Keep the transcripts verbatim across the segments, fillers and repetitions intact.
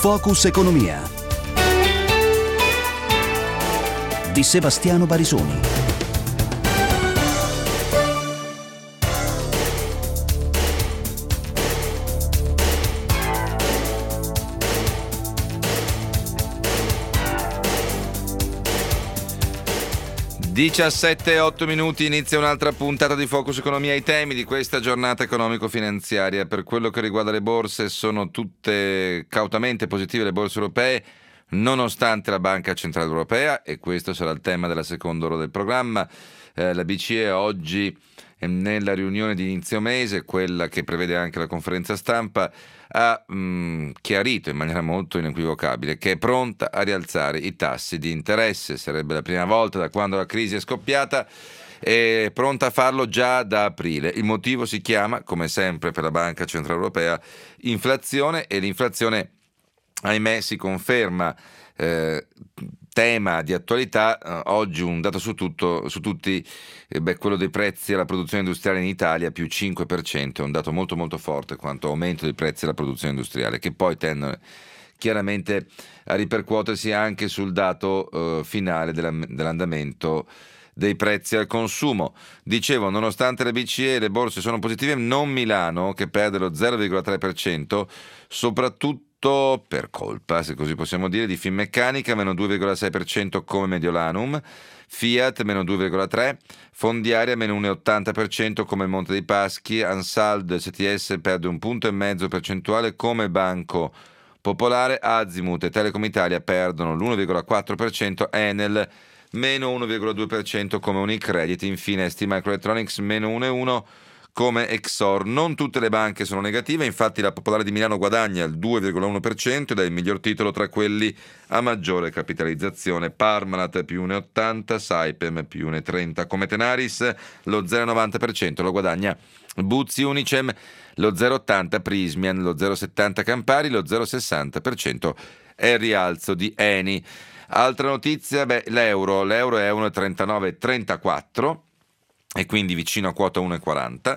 Focus Economia di Sebastiano Barisoni. diciassette e otto minuti, inizia un'altra puntata di Focus Economia. I temi di questa giornata economico-finanziaria, per quello che riguarda le borse, sono tutte cautamente positive le borse europee, nonostante la Banca Centrale Europea, e questo sarà il tema della seconda ora del programma. Eh, la B C E oggi, nella riunione di inizio mese, quella che prevede anche la conferenza stampa, ha mh, chiarito in maniera molto inequivocabile che è pronta a rialzare i tassi di interesse. Sarebbe la prima volta da quando la crisi è scoppiata, è pronta a farlo già da aprile. Il motivo si chiama, come sempre per la Banca Centrale Europea, inflazione, e l'inflazione, ahimè, si conferma eh, tema di attualità. Eh, oggi un dato su tutto, su tutti, eh, beh, quello dei prezzi alla produzione industriale in Italia, più cinque per cento, è un dato molto molto forte quanto aumento dei prezzi alla produzione industriale, che poi tendono chiaramente a ripercuotersi anche sul dato eh, finale della, dell'andamento dei prezzi al consumo. Dicevo, nonostante le B C E, le borse sono positive, non Milano, che perde lo zero virgola tre per cento, soprattutto per colpa, se così possiamo dire, di Finmeccanica, meno due virgola sei per cento come Mediolanum, Fiat meno due virgola tre per cento, Fondiaria meno uno virgola ottanta per cento come Monte dei Paschi, Ansaldo S T S perde un punto e mezzo percentuale come Banco Popolare, Azimut e Telecom Italia perdono l'uno virgola quattro per cento, Enel meno uno virgola due per cento come Unicredit, infine S T Microelectronics meno uno virgola uno per cento come Exor. Non tutte le banche sono negative, infatti la Popolare di Milano guadagna il due virgola uno per cento ed è il miglior titolo tra quelli a maggiore capitalizzazione. Parmalat più uno virgola ottanta, Saipem più uno virgola trenta, come Tenaris lo zero virgola novanta per cento lo guadagna Buzzi Unicem, lo zero virgola ottanta Prismian, lo zero virgola settanta Campari, lo zero virgola sessanta per cento è il rialzo di Eni. Altra notizia, beh, l'euro, l'euro è uno virgola trentanove trentaquattro e quindi vicino a quota uno virgola quaranta,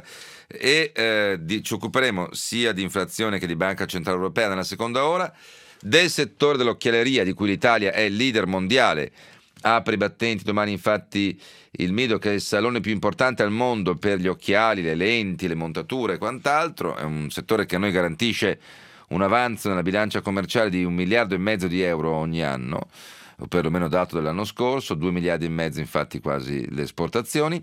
e eh, di, ci occuperemo sia di inflazione che di Banca Centrale Europea nella seconda ora, del settore dell'occhialeria di cui l'Italia è il leader mondiale. Apre i battenti domani infatti il Mido, che è il salone più importante al mondo per gli occhiali, le lenti, le montature e quant'altro. È un settore che a noi garantisce un avanzo nella bilancia commerciale di un miliardo e mezzo di euro ogni anno, o perlomeno dato dell'anno scorso, due miliardi e mezzo infatti quasi le esportazioni.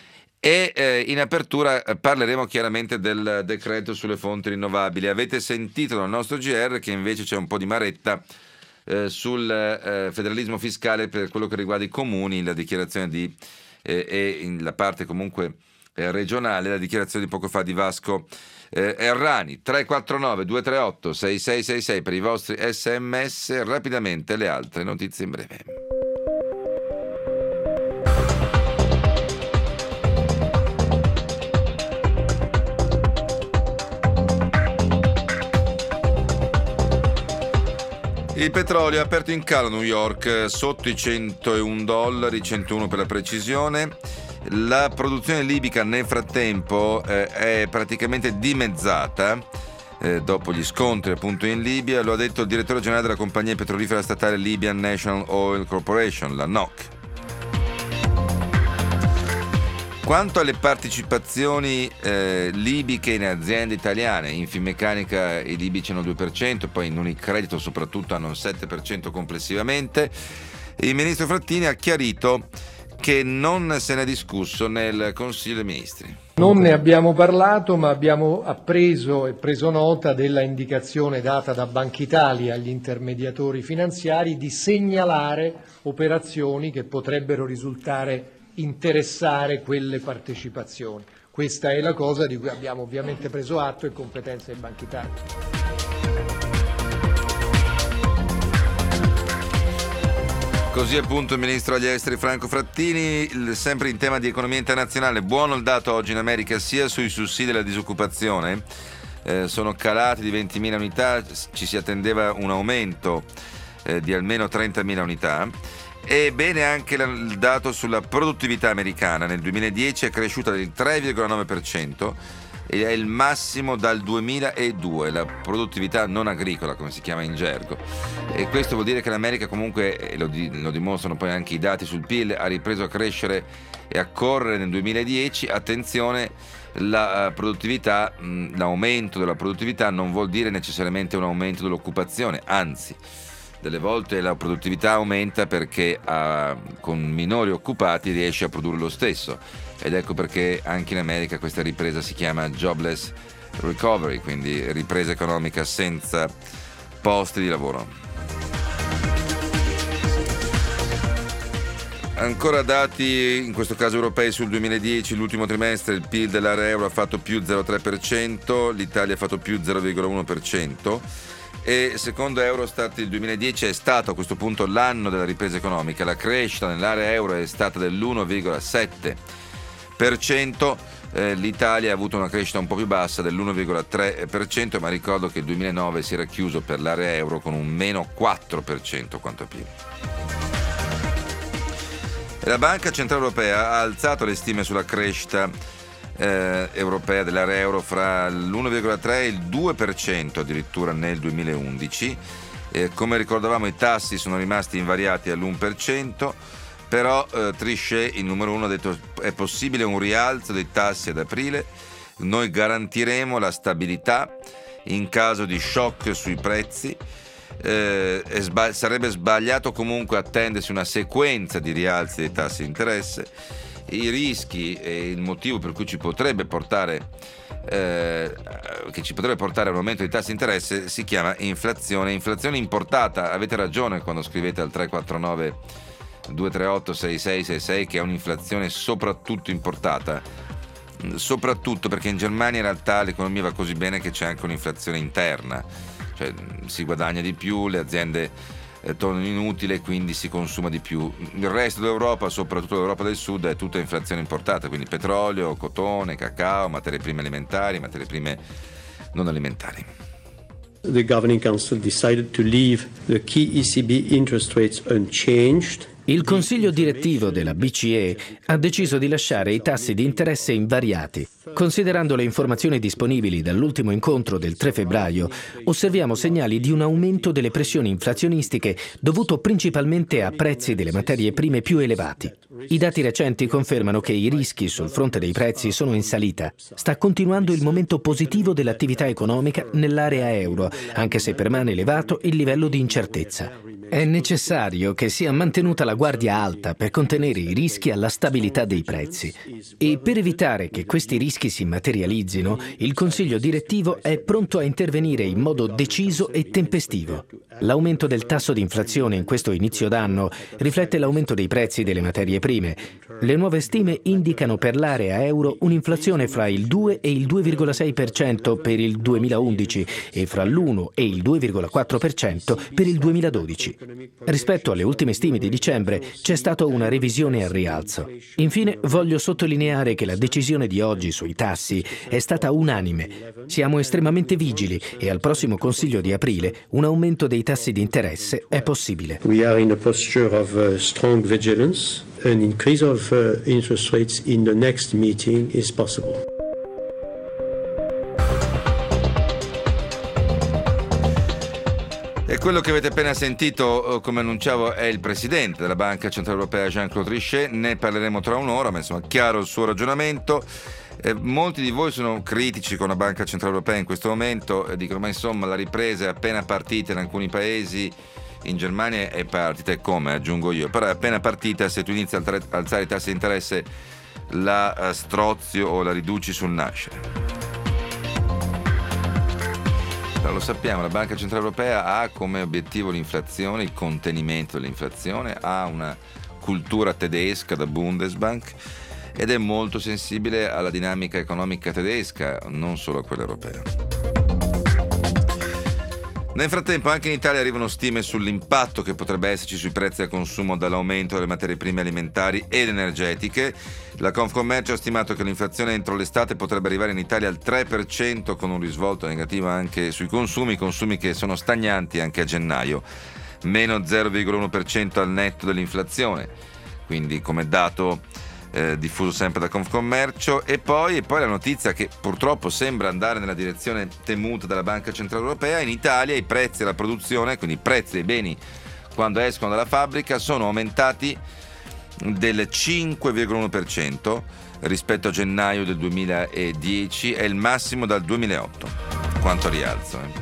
E eh, in apertura eh, parleremo chiaramente del decreto sulle fonti rinnovabili. Avete sentito dal nostro G R che invece c'è un po' di maretta eh, sul eh, federalismo fiscale per quello che riguarda i comuni, la dichiarazione di eh, e in la parte comunque eh, regionale, la dichiarazione di poco fa di Vasco eh, Errani. Tre quattro nove due tre otto sei sei sei sei per i vostri sms. Rapidamente le altre notizie in breve. Il petrolio è aperto in calo a New York, sotto i centouno dollari, centouno per la precisione. La produzione libica nel frattempo eh, è praticamente dimezzata eh, dopo gli scontri appunto in Libia, lo ha detto il direttore generale della compagnia petrolifera statale Libyan National Oil Corporation, la N O C. Quanto alle partecipazioni eh, libiche in aziende italiane, in Finmeccanica i libici hanno due per cento, poi in Unicredito soprattutto hanno il sette per cento complessivamente, il ministro Frattini ha chiarito che non se ne è discusso nel Consiglio dei Ministri. Non ne abbiamo parlato, ma abbiamo appreso e preso nota della indicazione data da Banca Italia agli intermediatori finanziari di segnalare operazioni che potrebbero risultare interessare quelle partecipazioni. Questa è la cosa di cui abbiamo ovviamente preso atto, e competenza di Banca Italia. Così appunto il ministro degli esteri Franco Frattini. Sempre in tema di economia internazionale, buono il dato oggi in America sia sui sussidi alla disoccupazione, eh, sono calati di ventimila unità, ci si attendeva un aumento eh, di almeno trentamila unità. E bene anche il dato sulla produttività americana, nel duemiladieci è cresciuta del tre virgola nove per cento, e è il massimo dal duemiladue, la produttività non agricola, come si chiama in gergo. E questo vuol dire che l'America comunque, e lo, di, lo dimostrano poi anche i dati sul P I L, ha ripreso a crescere e a correre nel duemiladieci. Attenzione, la produttività, l'aumento della produttività non vuol dire necessariamente un aumento dell'occupazione, anzi, delle volte la produttività aumenta perché a, con minori occupati riesce a produrre lo stesso, ed ecco perché anche in America questa ripresa si chiama jobless recovery, quindi ripresa economica senza posti di lavoro. Ancora dati, in questo caso europei, sul duemiladieci, l'ultimo trimestre il P I L dell'area euro ha fatto più zero virgola tre per cento, l'Italia ha fatto più zero virgola uno per cento e secondo Eurostat il duemiladieci è stato a questo punto l'anno della ripresa economica. La crescita nell'area euro è stata dell'uno virgola sette per cento, eh, l'Italia ha avuto una crescita un po' più bassa dell'uno virgola tre per cento, ma ricordo che il duemilanove si era chiuso per l'area euro con un meno quattro per cento quanto a P I L. La Banca Centrale Europea ha alzato le stime sulla crescita eh, europea dell'area euro fra l'uno virgola tre e il due per cento addirittura nel duemilaundici. Eh, come ricordavamo, i tassi sono rimasti invariati all'uno per cento, però eh, Trichet, il numero uno, ha detto è possibile un rialzo dei tassi ad aprile, noi garantiremo la stabilità in caso di shock sui prezzi. Eh, sbag- sarebbe sbagliato comunque attendersi una sequenza di rialzi dei tassi di interesse. I rischi e il motivo per cui ci potrebbe portare eh, che ci potrebbe portare a un aumento dei tassi di interesse si chiama inflazione, inflazione importata. Avete ragione quando scrivete al tre quattro nove due tre otto sei sei sei sei che è un'inflazione soprattutto importata, soprattutto perché in Germania in realtà l'economia va così bene che c'è anche un'inflazione interna. Cioè, si guadagna di più, le aziende eh, tornano inutili, quindi si consuma di più. Il resto dell'Europa, soprattutto l'Europa del Sud, è tutta inflazione importata, quindi petrolio, cotone, cacao, materie prime alimentari, materie prime non alimentari. The Governing Council decided to leave the key E C B interest rates unchanged. Il Consiglio direttivo della B C E ha deciso di lasciare i tassi di interesse invariati. Considerando le informazioni disponibili dall'ultimo incontro del tre febbraio, osserviamo segnali di un aumento delle pressioni inflazionistiche dovuto principalmente a prezzi delle materie prime più elevati. I dati recenti confermano che i rischi sul fronte dei prezzi sono in salita. Sta continuando il momento positivo dell'attività economica nell'area euro, anche se permane elevato il livello di incertezza. È necessario che sia mantenuta la guardia alta per contenere i rischi alla stabilità dei prezzi. E per evitare che questi rischi si materializzino, il Consiglio direttivo è pronto a intervenire in modo deciso e tempestivo. L'aumento del tasso di inflazione in questo inizio d'anno riflette l'aumento dei prezzi delle materie prime. Le nuove stime indicano per l'area euro un'inflazione fra il due e il due virgola sei per cento per il duemilaundici e fra l'uno e il due virgola quattro per cento per il duemiladodici. Rispetto alle ultime stime di dicembre c'è stata una revisione al rialzo. Infine voglio sottolineare che la decisione di oggi sui tassi è stata unanime. Siamo estremamente vigili e al prossimo Consiglio di aprile un aumento dei tassi di interesse è possibile. We are in a posture of uh, strong vigilance. An increase of uh, interest rates in the next meeting is possible. E quello che avete appena sentito, come annunciavo, è il presidente della Banca Centrale Europea, Jean-Claude Trichet. Ne parleremo tra un'ora, ma insomma chiaro il suo ragionamento. Eh, molti di voi sono critici con la Banca Centrale Europea in questo momento e dicono ma insomma la ripresa è appena partita in alcuni paesi, in Germania è partita, e come aggiungo io, però è appena partita, se tu inizi a alzare i tassi di interesse la strozi o la riduci sul nascere. Lo sappiamo, la Banca Centrale Europea ha come obiettivo l'inflazione, il contenimento dell'inflazione, ha una cultura tedesca da Bundesbank ed è molto sensibile alla dinamica economica tedesca, non solo a quella europea. Nel frattempo anche in Italia arrivano stime sull'impatto che potrebbe esserci sui prezzi al consumo dall'aumento delle materie prime alimentari ed energetiche. La Confcommercio ha stimato che l'inflazione entro l'estate potrebbe arrivare in Italia al tre per cento, con un risvolto negativo anche sui consumi, consumi che sono stagnanti anche a gennaio, meno zero virgola uno per cento al netto dell'inflazione. Quindi come dato eh, diffuso sempre da Confcommercio. E poi, e poi la notizia che purtroppo sembra andare nella direzione temuta dalla Banca Centrale Europea: in Italia i prezzi alla produzione, quindi i prezzi dei beni quando escono dalla fabbrica, sono aumentati del cinque virgola uno per cento rispetto a gennaio del duemiladieci, è il massimo dal duemilaotto. Quanto rialzo, eh?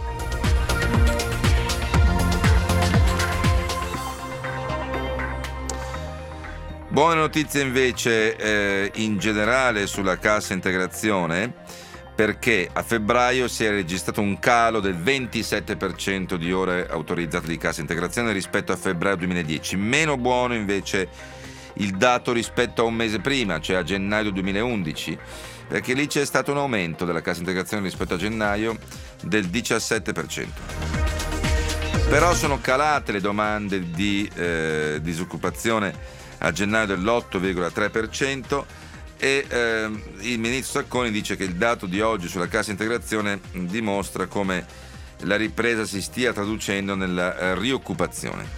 Buone notizie invece eh, in generale sulla cassa integrazione, perché a febbraio si è registrato un calo del ventisette per cento di ore autorizzate di cassa integrazione rispetto a febbraio duemiladieci. Meno buono invece il dato rispetto a un mese prima, cioè a gennaio duemilaundici, perché lì c'è stato un aumento della cassa integrazione rispetto a gennaio del diciassette per cento. Però sono calate le domande di eh, disoccupazione a gennaio dell'otto virgola tre per cento e eh, il ministro Sacconi dice che il dato di oggi sulla cassa integrazione dimostra come la ripresa si stia traducendo nella eh, rioccupazione.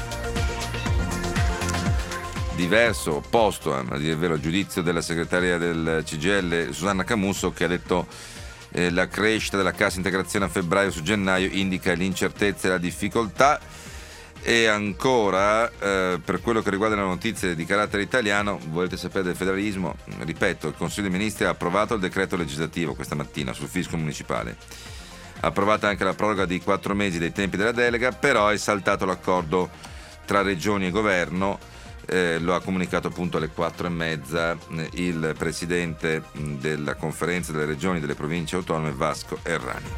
Diverso, opposto a dire il vero, il giudizio della segretaria del C G I L Susanna Camusso, che ha detto eh, la crescita della cassa integrazione a febbraio su gennaio indica l'incertezza e la difficoltà. E ancora eh, per quello che riguarda le notizie di carattere italiano, volete sapere del federalismo? Ripeto, il Consiglio dei Ministri ha approvato il decreto legislativo questa mattina sul fisco municipale, ha approvato anche la proroga di quattro mesi dei tempi della delega, però è saltato l'accordo tra regioni e governo. Eh, lo ha comunicato appunto alle quattro e mezza eh, il presidente mh, della conferenza delle regioni e delle province autonome, Vasco Errani.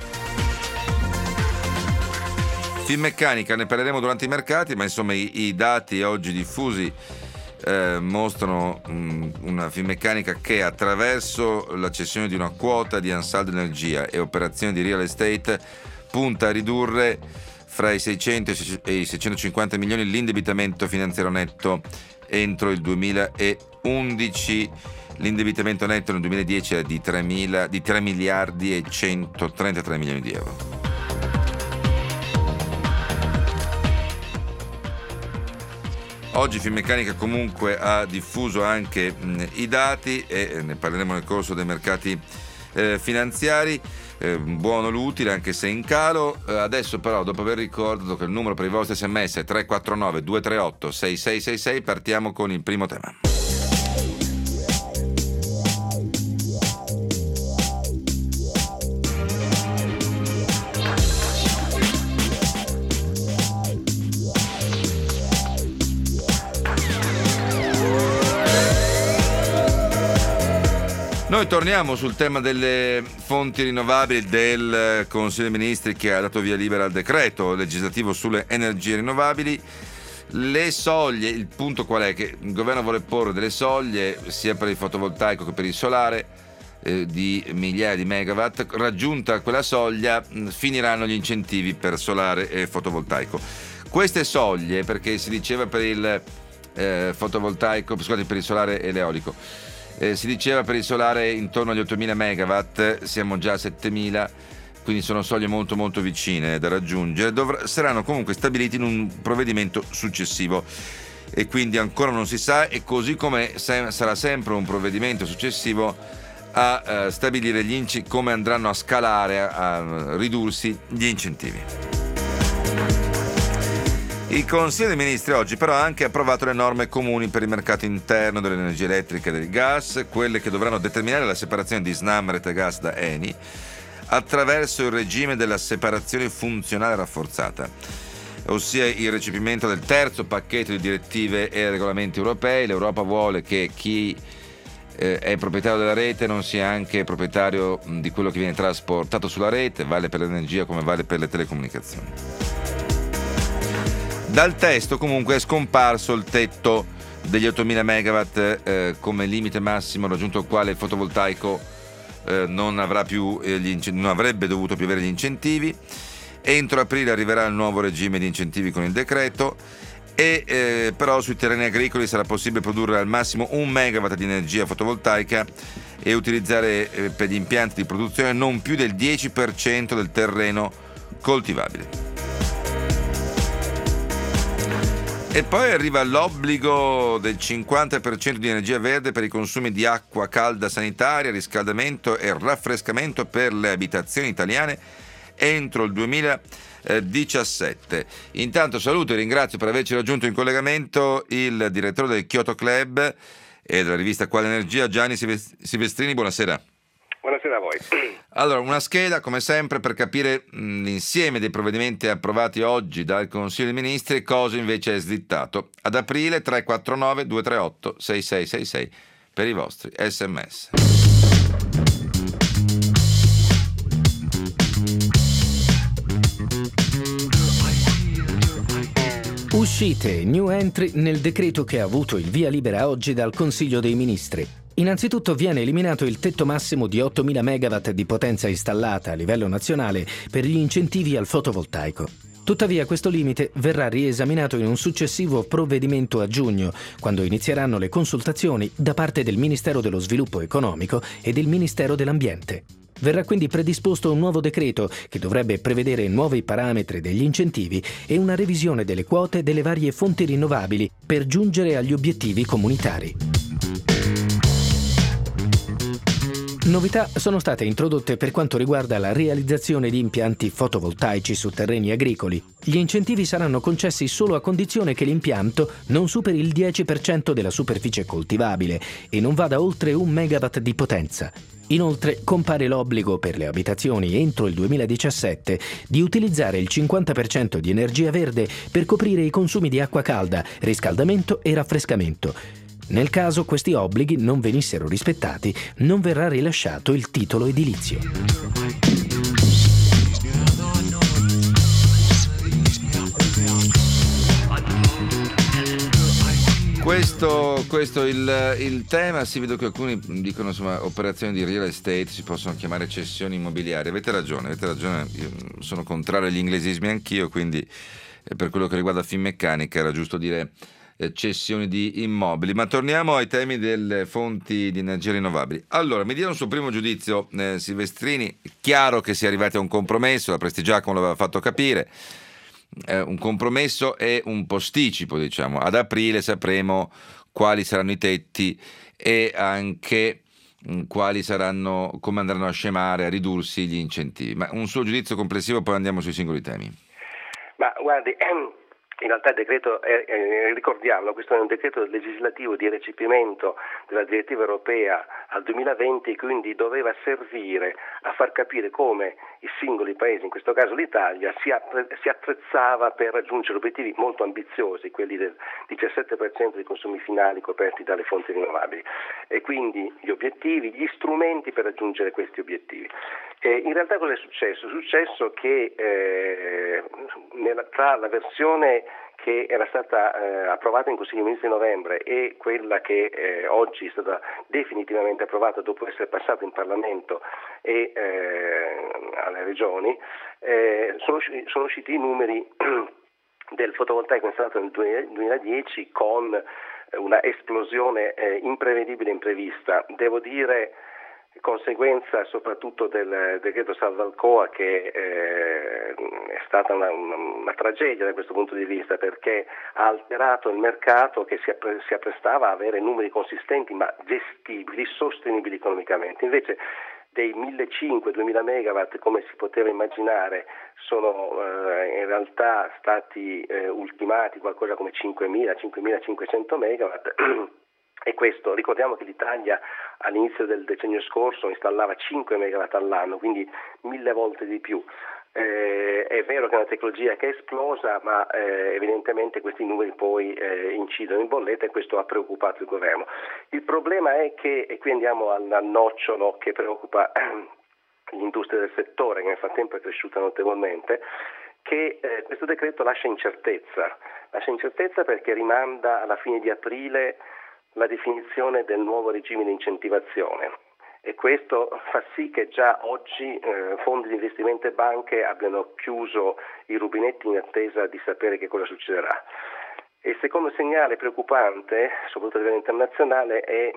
Finmeccanica, ne parleremo durante i mercati, ma insomma i, i dati oggi diffusi eh, mostrano mh, una Finmeccanica che attraverso la cessione di una quota di Ansaldo Energia e operazioni di real estate punta a ridurre fra i seicento e i seicentocinquanta milioni l'indebitamento finanziario netto entro il duemilaundici. L'indebitamento netto nel duemiladieci era di tre miliardi e centotrentatré milioni di euro. Oggi Finmeccanica comunque ha diffuso anche mh, i dati e ne parleremo nel corso dei mercati eh, finanziari. Eh, buono l'utile anche se in calo. Eh, adesso però, dopo aver ricordato che il numero per i vostri sms è tre quattro nove due tre otto sei sei sei sei, partiamo con il primo tema. Noi torniamo sul tema delle fonti rinnovabili del Consiglio dei Ministri che ha dato via libera al decreto legislativo sulle energie rinnovabili. Le soglie, il punto qual è? Che il governo vuole porre delle soglie sia per il fotovoltaico che per il solare eh, di migliaia di megawatt. Raggiunta quella soglia finiranno gli incentivi per solare e fotovoltaico. Queste soglie, perché si diceva per il eh, fotovoltaico, scusate, per il solare e l'eolico, Eh, si diceva per il solare intorno agli ottomila megawatt, siamo già a settemila, quindi sono soglie molto molto vicine da raggiungere. Dovr- saranno comunque stabiliti in un provvedimento successivo e quindi ancora non si sa, e così come se- sarà sempre un provvedimento successivo a eh, stabilire gli inc- come andranno a scalare, a, a ridursi gli incentivi. Il Consiglio dei Ministri oggi però ha anche approvato le norme comuni per il mercato interno dell'energia elettrica e del gas, quelle che dovranno determinare la separazione di Snam Rete Gas da Eni attraverso il regime della separazione funzionale rafforzata, ossia il recepimento del terzo pacchetto di direttive e regolamenti europei. L'Europa vuole che chi eh, è proprietario della rete non sia anche proprietario mh, di quello che viene trasportato sulla rete, vale per l'energia come vale per le telecomunicazioni. Dal testo comunque è scomparso il tetto degli ottomila megawatt eh, come limite massimo raggiunto il quale il fotovoltaico eh, non avrà più eh, gli inc- non avrebbe dovuto più avere gli incentivi. Entro aprile arriverà il nuovo regime di incentivi con il decreto e eh, però sui terreni agricoli sarà possibile produrre al massimo un megawatt di energia fotovoltaica e utilizzare eh, per gli impianti di produzione non più del dieci per cento del terreno coltivabile. E poi arriva l'obbligo del cinquanta per cento di energia verde per i consumi di acqua calda sanitaria, riscaldamento e raffrescamento per le abitazioni italiane entro il duemiladiciassette. Intanto saluto e ringrazio per averci raggiunto in collegamento il direttore del Kyoto Club e della rivista Quale Energia, Gianni Silvestrini. Buonasera. Buonasera a voi. Allora, una scheda come sempre per capire mh, l'insieme dei provvedimenti approvati oggi dal Consiglio dei Ministri e cosa invece è slittato. Ad aprile tre quattro nove due tre otto sei sei sei sei per i vostri sms. Uscite, new entry nel decreto che ha avuto il via libera oggi dal Consiglio dei Ministri. Innanzitutto viene eliminato il tetto massimo di ottomila megawatt di potenza installata a livello nazionale per gli incentivi al fotovoltaico. Tuttavia questo limite verrà riesaminato in un successivo provvedimento a giugno, quando inizieranno le consultazioni da parte del Ministero dello Sviluppo Economico e del Ministero dell'Ambiente. Verrà quindi predisposto un nuovo decreto che dovrebbe prevedere nuovi parametri degli incentivi e una revisione delle quote delle varie fonti rinnovabili per giungere agli obiettivi comunitari. Novità sono state introdotte per quanto riguarda la realizzazione di impianti fotovoltaici su terreni agricoli. Gli incentivi saranno concessi solo a condizione che l'impianto non superi il dieci per cento della superficie coltivabile e non vada oltre un megawatt di potenza. Inoltre compare l'obbligo per le abitazioni entro il duemiladiciassette di utilizzare il cinquanta per cento di energia verde per coprire i consumi di acqua calda, riscaldamento e raffrescamento. Nel caso questi obblighi non venissero rispettati, non verrà rilasciato il titolo edilizio. Questo, questo il, il tema, si vede che alcuni dicono insomma operazioni di real estate, si possono chiamare cessioni immobiliari. Avete ragione, avete ragione, io sono contrario agli inglesismi anch'io, quindi eh, per quello che riguarda Finmeccanica era giusto dire cessioni di immobili. Ma torniamo ai temi delle fonti di energia rinnovabili. Allora, mi dia un suo primo giudizio, eh, Silvestrini. Chiaro che si è arrivati a un compromesso, la Prestigiacomo l'aveva fatto capire, eh, un compromesso e un posticipo, diciamo. Ad aprile sapremo quali saranno i tetti e anche mh, quali saranno, come andranno a scemare, a ridursi gli incentivi. Ma un suo giudizio complessivo, poi andiamo sui singoli temi. Ma guardi, in realtà il decreto, è, è, ricordiamolo, questo è un decreto legislativo di recepimento della direttiva europea al duemilaventi, quindi doveva servire a far capire come i singoli paesi, in questo caso l'Italia, si, appre, si attrezzava per raggiungere obiettivi molto ambiziosi, quelli del diciassette per cento dei consumi finali coperti dalle fonti rinnovabili, e quindi gli obiettivi, gli strumenti per raggiungere questi obiettivi. E in realtà cosa è successo? È successo che eh, nella, tra la versione che era stata eh, approvata in Consiglio dei Ministri a novembre e quella che eh, oggi è stata definitivamente approvata dopo essere passata in Parlamento e eh, alle regioni, eh, sono, sono usciti i numeri del fotovoltaico installato nel duemiladieci con una esplosione eh, imprevedibile e imprevista. Devo dire conseguenza soprattutto del decreto Salva-Alcoa, che eh, è stata una, una, una tragedia da questo punto di vista, perché ha alterato il mercato che si, appre- si apprestava a avere numeri consistenti ma gestibili, sostenibili economicamente. Invece dei millecinquecento duemila megawatt, come si poteva immaginare, sono eh, in realtà stati eh, ultimati qualcosa come cinquemila cinquemilacinquecento megawatt. E questo, ricordiamo che l'Italia all'inizio del decennio scorso installava cinque megawatt all'anno, quindi mille volte di più. Eh, è vero che è una tecnologia che è esplosa, ma eh, evidentemente questi numeri poi eh, incidono in bolletta e questo ha preoccupato il governo. Il problema è che, e qui andiamo al, al nocciolo che preoccupa l'industria del settore, che nel frattempo è cresciuta notevolmente, che eh, questo decreto lascia incertezza, lascia incertezza perché rimanda alla fine di aprile la definizione del nuovo regime di incentivazione, e questo fa sì che già oggi eh, fondi di investimento e banche abbiano chiuso i rubinetti in attesa di sapere che cosa succederà. E il secondo segnale preoccupante, soprattutto a livello internazionale, è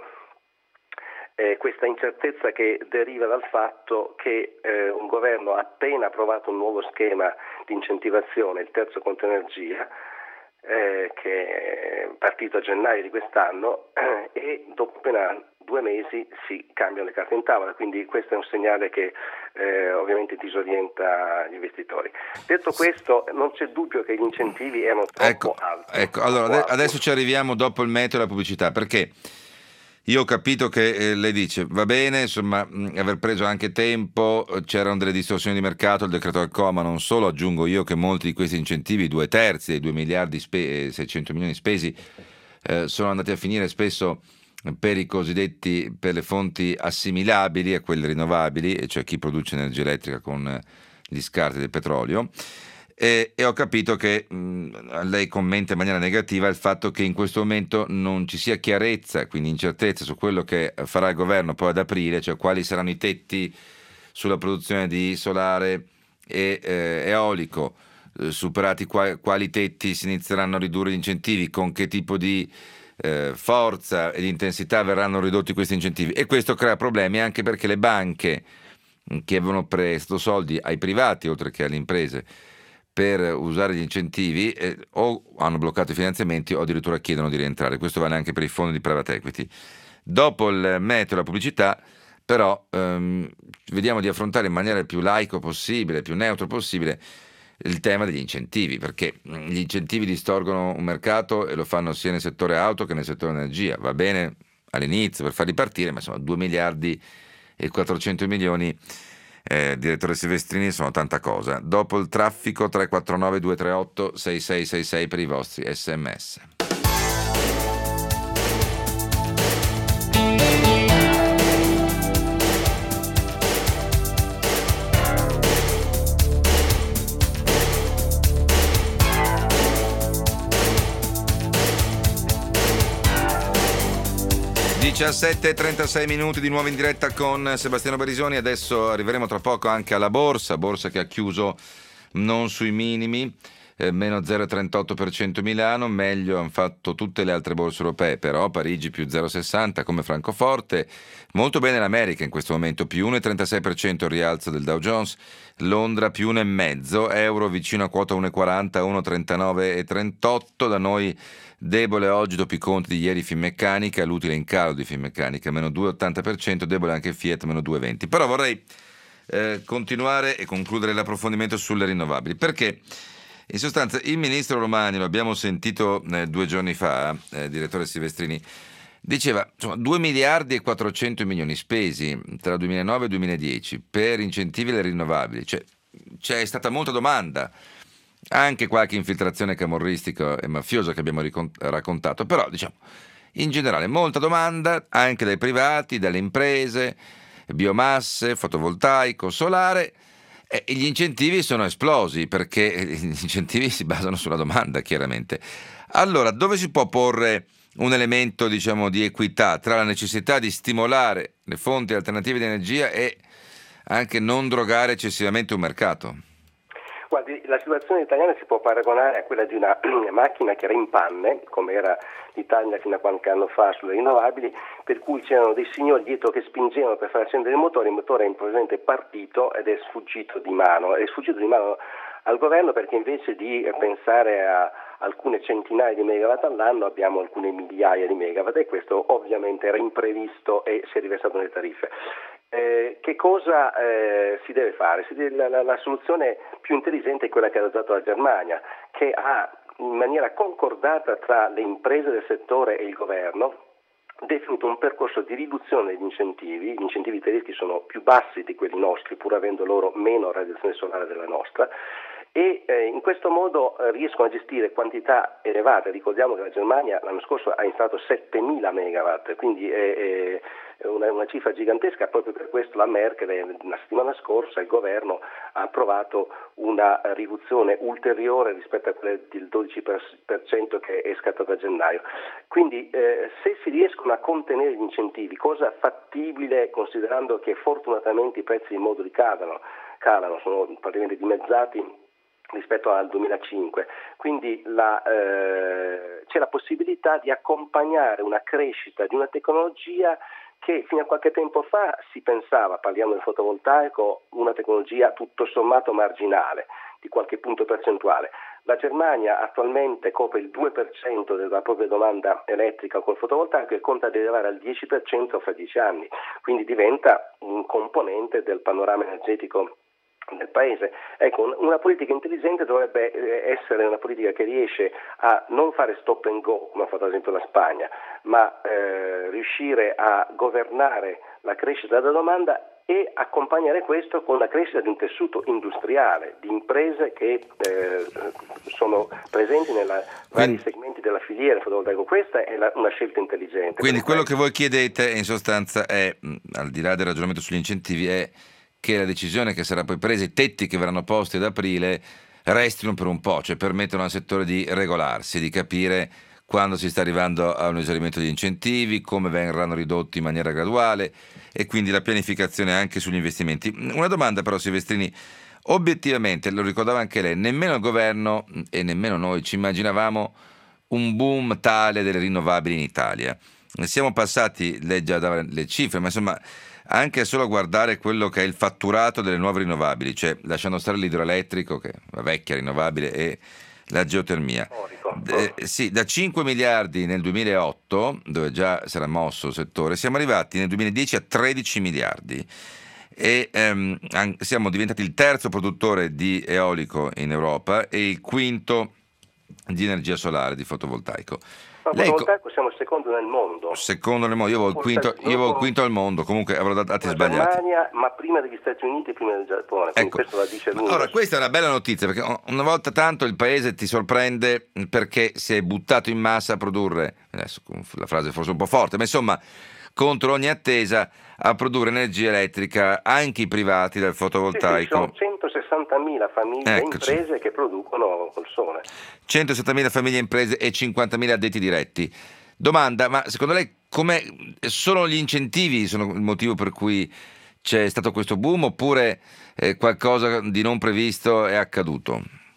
eh, questa incertezza che deriva dal fatto che eh, un governo ha appena approvato un nuovo schema di incentivazione, il terzo conto energia, eh, che è partito a gennaio di quest'anno eh, e dopo appena due mesi si cambiano le carte in tavola, quindi questo è un segnale che eh, ovviamente disorienta gli investitori. Detto questo, non c'è dubbio che gli incentivi erano troppo ecco, alti. Ecco, allora troppo ade- alti. adesso ci arriviamo dopo il meteo e la pubblicità, perché io ho capito che eh, lei dice va bene, insomma, mh, aver preso anche tempo, eh, c'erano delle distorsioni di mercato, il decreto al coma, non solo, aggiungo io che molti di questi incentivi, due terzi dei due miliardi spe- seicento milioni spesi, eh, sono andati a finire spesso per i cosiddetti, per le fonti assimilabili a quelle rinnovabili, e cioè chi produce energia elettrica con eh, gli scarti del petrolio. E, e ho capito che mh, lei commenta in maniera negativa il fatto che in questo momento non ci sia chiarezza, quindi incertezza su quello che farà il governo poi ad aprile, cioè quali saranno i tetti sulla produzione di solare e eh, eolico, eh, superati qua, quali tetti si inizieranno a ridurre gli incentivi, con che tipo di eh, forza e di intensità verranno ridotti questi incentivi, e questo crea problemi anche perché le banche che avevano prestato soldi ai privati oltre che alle imprese per usare gli incentivi eh, o hanno bloccato i finanziamenti o addirittura chiedono di rientrare. Questo vale anche per i fondi di private equity. Dopo il meteo e la pubblicità, però, ehm, vediamo di affrontare in maniera più laico possibile, più neutro possibile, il tema degli incentivi, perché gli incentivi distorgono un mercato e lo fanno sia nel settore auto che nel settore energia. Va bene all'inizio per farli partire, ma insomma due miliardi e quattrocento milioni, eh, direttore Silvestrini, sono tanta cosa. Dopo il traffico tre quattro nove due tre otto sei sei sei sei per i vostri sms. diciassette e trentasei minuti di nuovo in diretta con Sebastiano Barisoni. Adesso arriveremo tra poco anche alla borsa, borsa che ha chiuso non sui minimi, eh, meno zero virgola trentotto per cento Milano, meglio hanno fatto tutte le altre borse europee, però Parigi più zero virgola sessanta come Francoforte, molto bene l'America in questo momento, più uno virgola trentasei per cento il rialzo del Dow Jones, Londra più uno virgola cinque, euro vicino a quota uno virgola quaranta, uno virgola trentanove e trentotto, da noi debole oggi dopo i conti di ieri Finmeccanica, l'utile in calo di Finmeccanica, meno due virgola ottanta per cento, debole anche Fiat, meno due virgola venti. Però vorrei eh, continuare e concludere l'approfondimento sulle rinnovabili, perché in sostanza il ministro Romani, lo abbiamo sentito eh, due giorni fa, eh, direttore Silvestrini, diceva insomma due miliardi e quattrocento milioni spesi tra duemilanove e duemiladieci per incentivi alle rinnovabili, cioè c'è stata molta domanda, anche qualche infiltrazione camorristica e mafiosa che abbiamo ricont- raccontato, però diciamo in generale molta domanda anche dai privati, dalle imprese, biomasse, fotovoltaico, solare, e gli incentivi sono esplosi perché gli incentivi si basano sulla domanda, chiaramente. Allora, dove si può porre un elemento, diciamo, di equità tra la necessità di stimolare le fonti alternative di energia e anche non drogare eccessivamente un mercato? Guardi, la situazione italiana si può paragonare a quella di una macchina che era in panne, come era l'Italia fino a qualche anno fa sulle rinnovabili, per cui c'erano dei signori dietro che spingevano per far accendere il motore, il motore è improvvisamente partito ed è sfuggito di mano, è sfuggito di mano al governo perché invece di pensare a alcune centinaia di megawatt all'anno abbiamo alcune migliaia di megawatt, e questo ovviamente era imprevisto e si è riversato nelle tariffe. Eh, che cosa eh, si deve fare? Si deve, la, la, la soluzione più intelligente è quella che ha adottato la Germania, che ha in maniera concordata tra le imprese del settore e il governo definito un percorso di riduzione degli incentivi. Gli incentivi tedeschi sono più bassi di quelli nostri, pur avendo loro meno radiazione solare della nostra, e eh, in questo modo eh, riescono a gestire quantità elevate. Ricordiamo che la Germania l'anno scorso ha installato settemila megawatt, quindi è, è una, una cifra gigantesca. Proprio per questo la Merkel, la settimana scorsa, il governo ha approvato una riduzione ulteriore rispetto a quella del dodici per cento che è scattata a gennaio. Quindi eh, se si riescono a contenere gli incentivi, cosa fattibile considerando che fortunatamente i prezzi dei moduli calano, calano sono praticamente dimezzati rispetto al duemilacinque, quindi la, eh, c'è la possibilità di accompagnare una crescita di una tecnologia che fino a qualche tempo fa si pensava, parliamo del fotovoltaico, una tecnologia tutto sommato marginale, di qualche punto percentuale. La Germania attualmente copre il due per cento della propria domanda elettrica col fotovoltaico e conta di arrivare al dieci per cento fra dieci anni, quindi diventa un componente del panorama energetico del paese. Ecco, una politica intelligente dovrebbe essere una politica che riesce a non fare stop and go, come ha fatto ad esempio la Spagna, ma eh, riuscire a governare la crescita della domanda e accompagnare questo con la crescita di un tessuto industriale, di imprese che eh, sono presenti nei vari segmenti della filiera fotovoltaico. Questa è la, una scelta intelligente. Quindi quello che voi chiedete in sostanza è, al di là del ragionamento sugli incentivi, è che la decisione che sarà poi presa, i tetti che verranno posti ad aprile, restino per un po', cioè permettono al settore di regolarsi, di capire quando si sta arrivando a un esaurimento di incentivi, come verranno ridotti in maniera graduale e quindi la pianificazione anche sugli investimenti. Una domanda però, Silvestrini, obiettivamente, lo ricordava anche lei, nemmeno il governo e nemmeno noi ci immaginavamo un boom tale delle rinnovabili in Italia. Siamo passati, lei già dava le cifre, ma insomma anche solo a guardare quello che è il fatturato delle nuove rinnovabili, cioè lasciando stare l'idroelettrico, che è la vecchia rinnovabile, e la geotermia. Eh, sì, da cinque miliardi nel duemilaotto, dove già si era mosso il settore, siamo arrivati nel duemiladieci a tredici miliardi e ehm, siamo diventati il terzo produttore di eolico in Europa e il quinto di energia solare, di fotovoltaico. Ma fotovoltaico siamo il secondo nel mondo. Secondo nel mondo, io avevo il quinto, io avevo il quinto al mondo, comunque avrò dati la sbagliati. Germania, ma prima degli Stati Uniti e prima del Giappone, quindi ecco. Questo la dice lunga. Allora, questa è una bella notizia, perché una volta tanto il paese ti sorprende perché si è buttato in massa a produrre, adesso la frase è forse un po' forte, ma insomma, contro ogni attesa, a produrre energia elettrica anche i privati del fotovoltaico. Sì, sì, sono centosessantamila famiglie e imprese che producono col sole. centosessantamila famiglie e imprese e cinquantamila addetti diretti. Domanda, ma secondo lei come solo gli incentivi sono il motivo per cui c'è stato questo boom, oppure eh, qualcosa di non previsto è accaduto?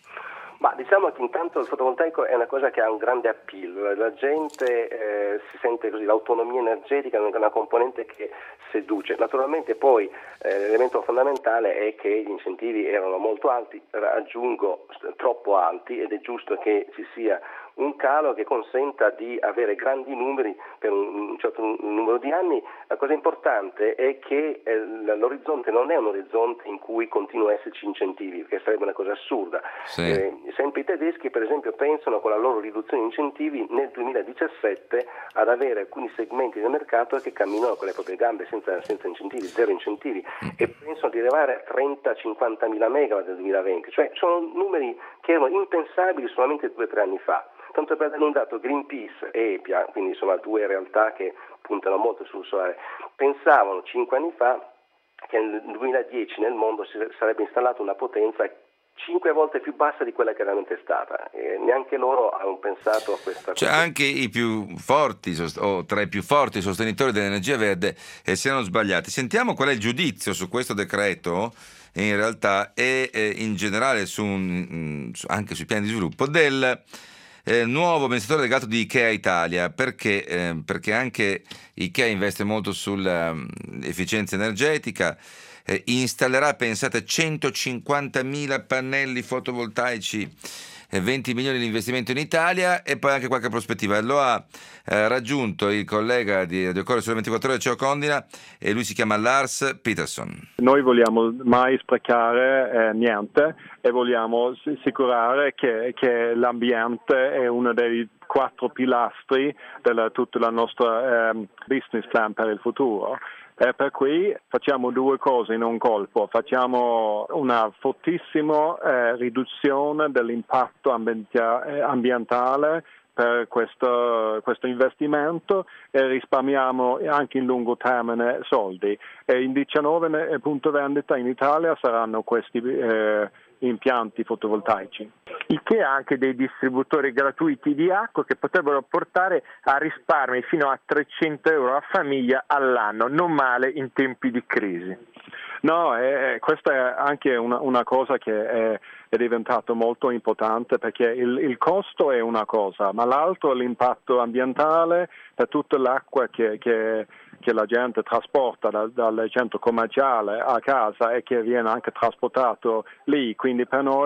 Ma diciamo che intanto il fotovoltaico è una cosa che ha un grande appeal, la gente eh, si sente così, l'autonomia energetica è una componente che seduce. Naturalmente poi eh, l'elemento fondamentale è che gli incentivi erano molto alti, aggiungo troppo alti, ed è giusto che ci sia un calo che consenta di avere grandi numeri per un certo numero di anni. La cosa importante è che eh, l'orizzonte non è un orizzonte in cui continuano a esserci incentivi, che sarebbe una cosa assurda. Sì. Eh, sempre i tedeschi, per esempio, pensano con la loro riduzione di incentivi nel duemiladiciassette ad avere alcuni segmenti del mercato che camminano con le proprie gambe senza, senza incentivi, zero incentivi, e pensano di arrivare a trenta cinquanta mila megawatt nel duemilaventi, cioè sono numeri che erano impensabili solamente due o tre anni fa. Tanto per dare un dato, Greenpeace e EPIA, quindi insomma due realtà che puntano molto sul solare, pensavano cinque anni fa che nel duemiladieci nel mondo si sarebbe installata una potenza cinque volte più bassa di quella che realmente è stata, e neanche loro hanno pensato a questa cioè cosa. Anche i più forti o tra i più forti sostenitori dell'energia verde eh, si erano sbagliati. Sentiamo qual è il giudizio su questo decreto in realtà e eh, in generale su un, su, anche sui piani di sviluppo del Eh, nuovo amministratore delegato di Ikea Italia, perché, eh, perché anche Ikea investe molto sull'efficienza energetica, eh, installerà, pensate, centocinquantamila pannelli fotovoltaici, eh, venti milioni di investimento in Italia e poi anche qualche prospettiva. Lo ha eh, raggiunto il collega di Radio Core sulle ventiquattro ore, Ceo Condina, e lui si chiama Lars Peterson. Noi vogliamo mai sprecare eh, niente e vogliamo assicurare che, che l'ambiente è uno dei quattro pilastri della tutta la nostra eh, business plan per il futuro. E per cui facciamo due cose in un colpo, facciamo una fortissima eh, riduzione dell'impatto ambienta- ambientale per questo, questo investimento e risparmiamo anche in lungo termine soldi. E in diciannove punti vendita in Italia saranno questi eh, impianti fotovoltaici. Ikea ha anche dei distributori gratuiti di acqua che potrebbero portare a risparmi fino a trecento euro a famiglia all'anno, non male in tempi di crisi. No, eh, questa è anche una, una cosa che è, è diventato molto importante, perché il, il costo è una cosa, ma l'altro è l'impatto ambientale per tutta l'acqua che, che, che la gente trasporta dal, dal centro commerciale a casa e che viene anche trasportato lì. Quindi per noi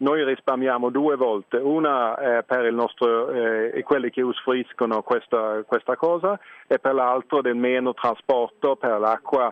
noi risparmiamo due volte, una eh, per il nostro eh, e quelli che usufruiscono questa, questa cosa, e per l'altro del meno trasporto per l'acqua.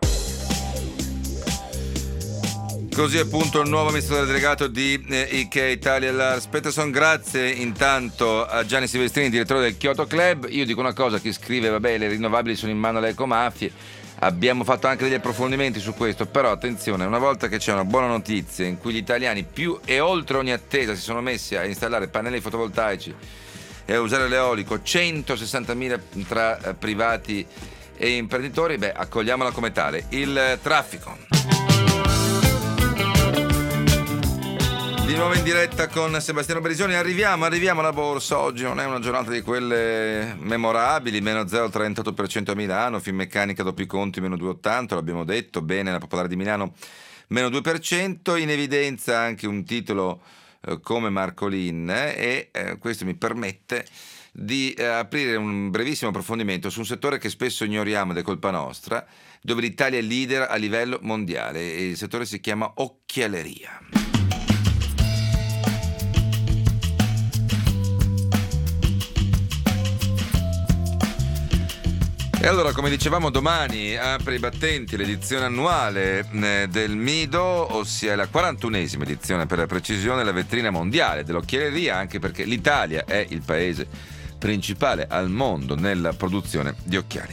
Così appunto il nuovo amministratore delegato di eh, IKEA Italia, Lars Peterson. Grazie intanto a Gianni Silvestrini, direttore del Kyoto Club. Io dico una cosa, chi scrive vabbè le rinnovabili sono in mano alle ecomafie, abbiamo fatto anche degli approfondimenti su questo, però attenzione, una volta che c'è una buona notizia in cui gli italiani più e oltre ogni attesa si sono messi a installare pannelli fotovoltaici e a usare l'eolico, centosessantamila tra eh, privati e imprenditori, beh, accogliamola come tale. Il traffico. Di nuovo in diretta con Sebastiano Berisoni. Arriviamo, arriviamo alla borsa. Oggi non è una giornata di quelle memorabili, meno zero virgola trentotto per cento a Milano, Finmeccanica dopo i conti meno due virgola ottanta, l'abbiamo detto, bene, la Popolare di Milano meno due per cento, in evidenza anche un titolo eh, come Marcolin eh, e eh, questo mi permette di eh, aprire un brevissimo approfondimento su un settore che spesso ignoriamo ed è colpa nostra, dove l'Italia è leader a livello mondiale, e il settore si chiama occhialeria. E allora, come dicevamo, domani apre i battenti l'edizione annuale del Mido, ossia la quarantunesima edizione per la precisione, la vetrina mondiale dell'occhialeria, anche perché l'Italia è il paese principale al mondo nella produzione di occhiali.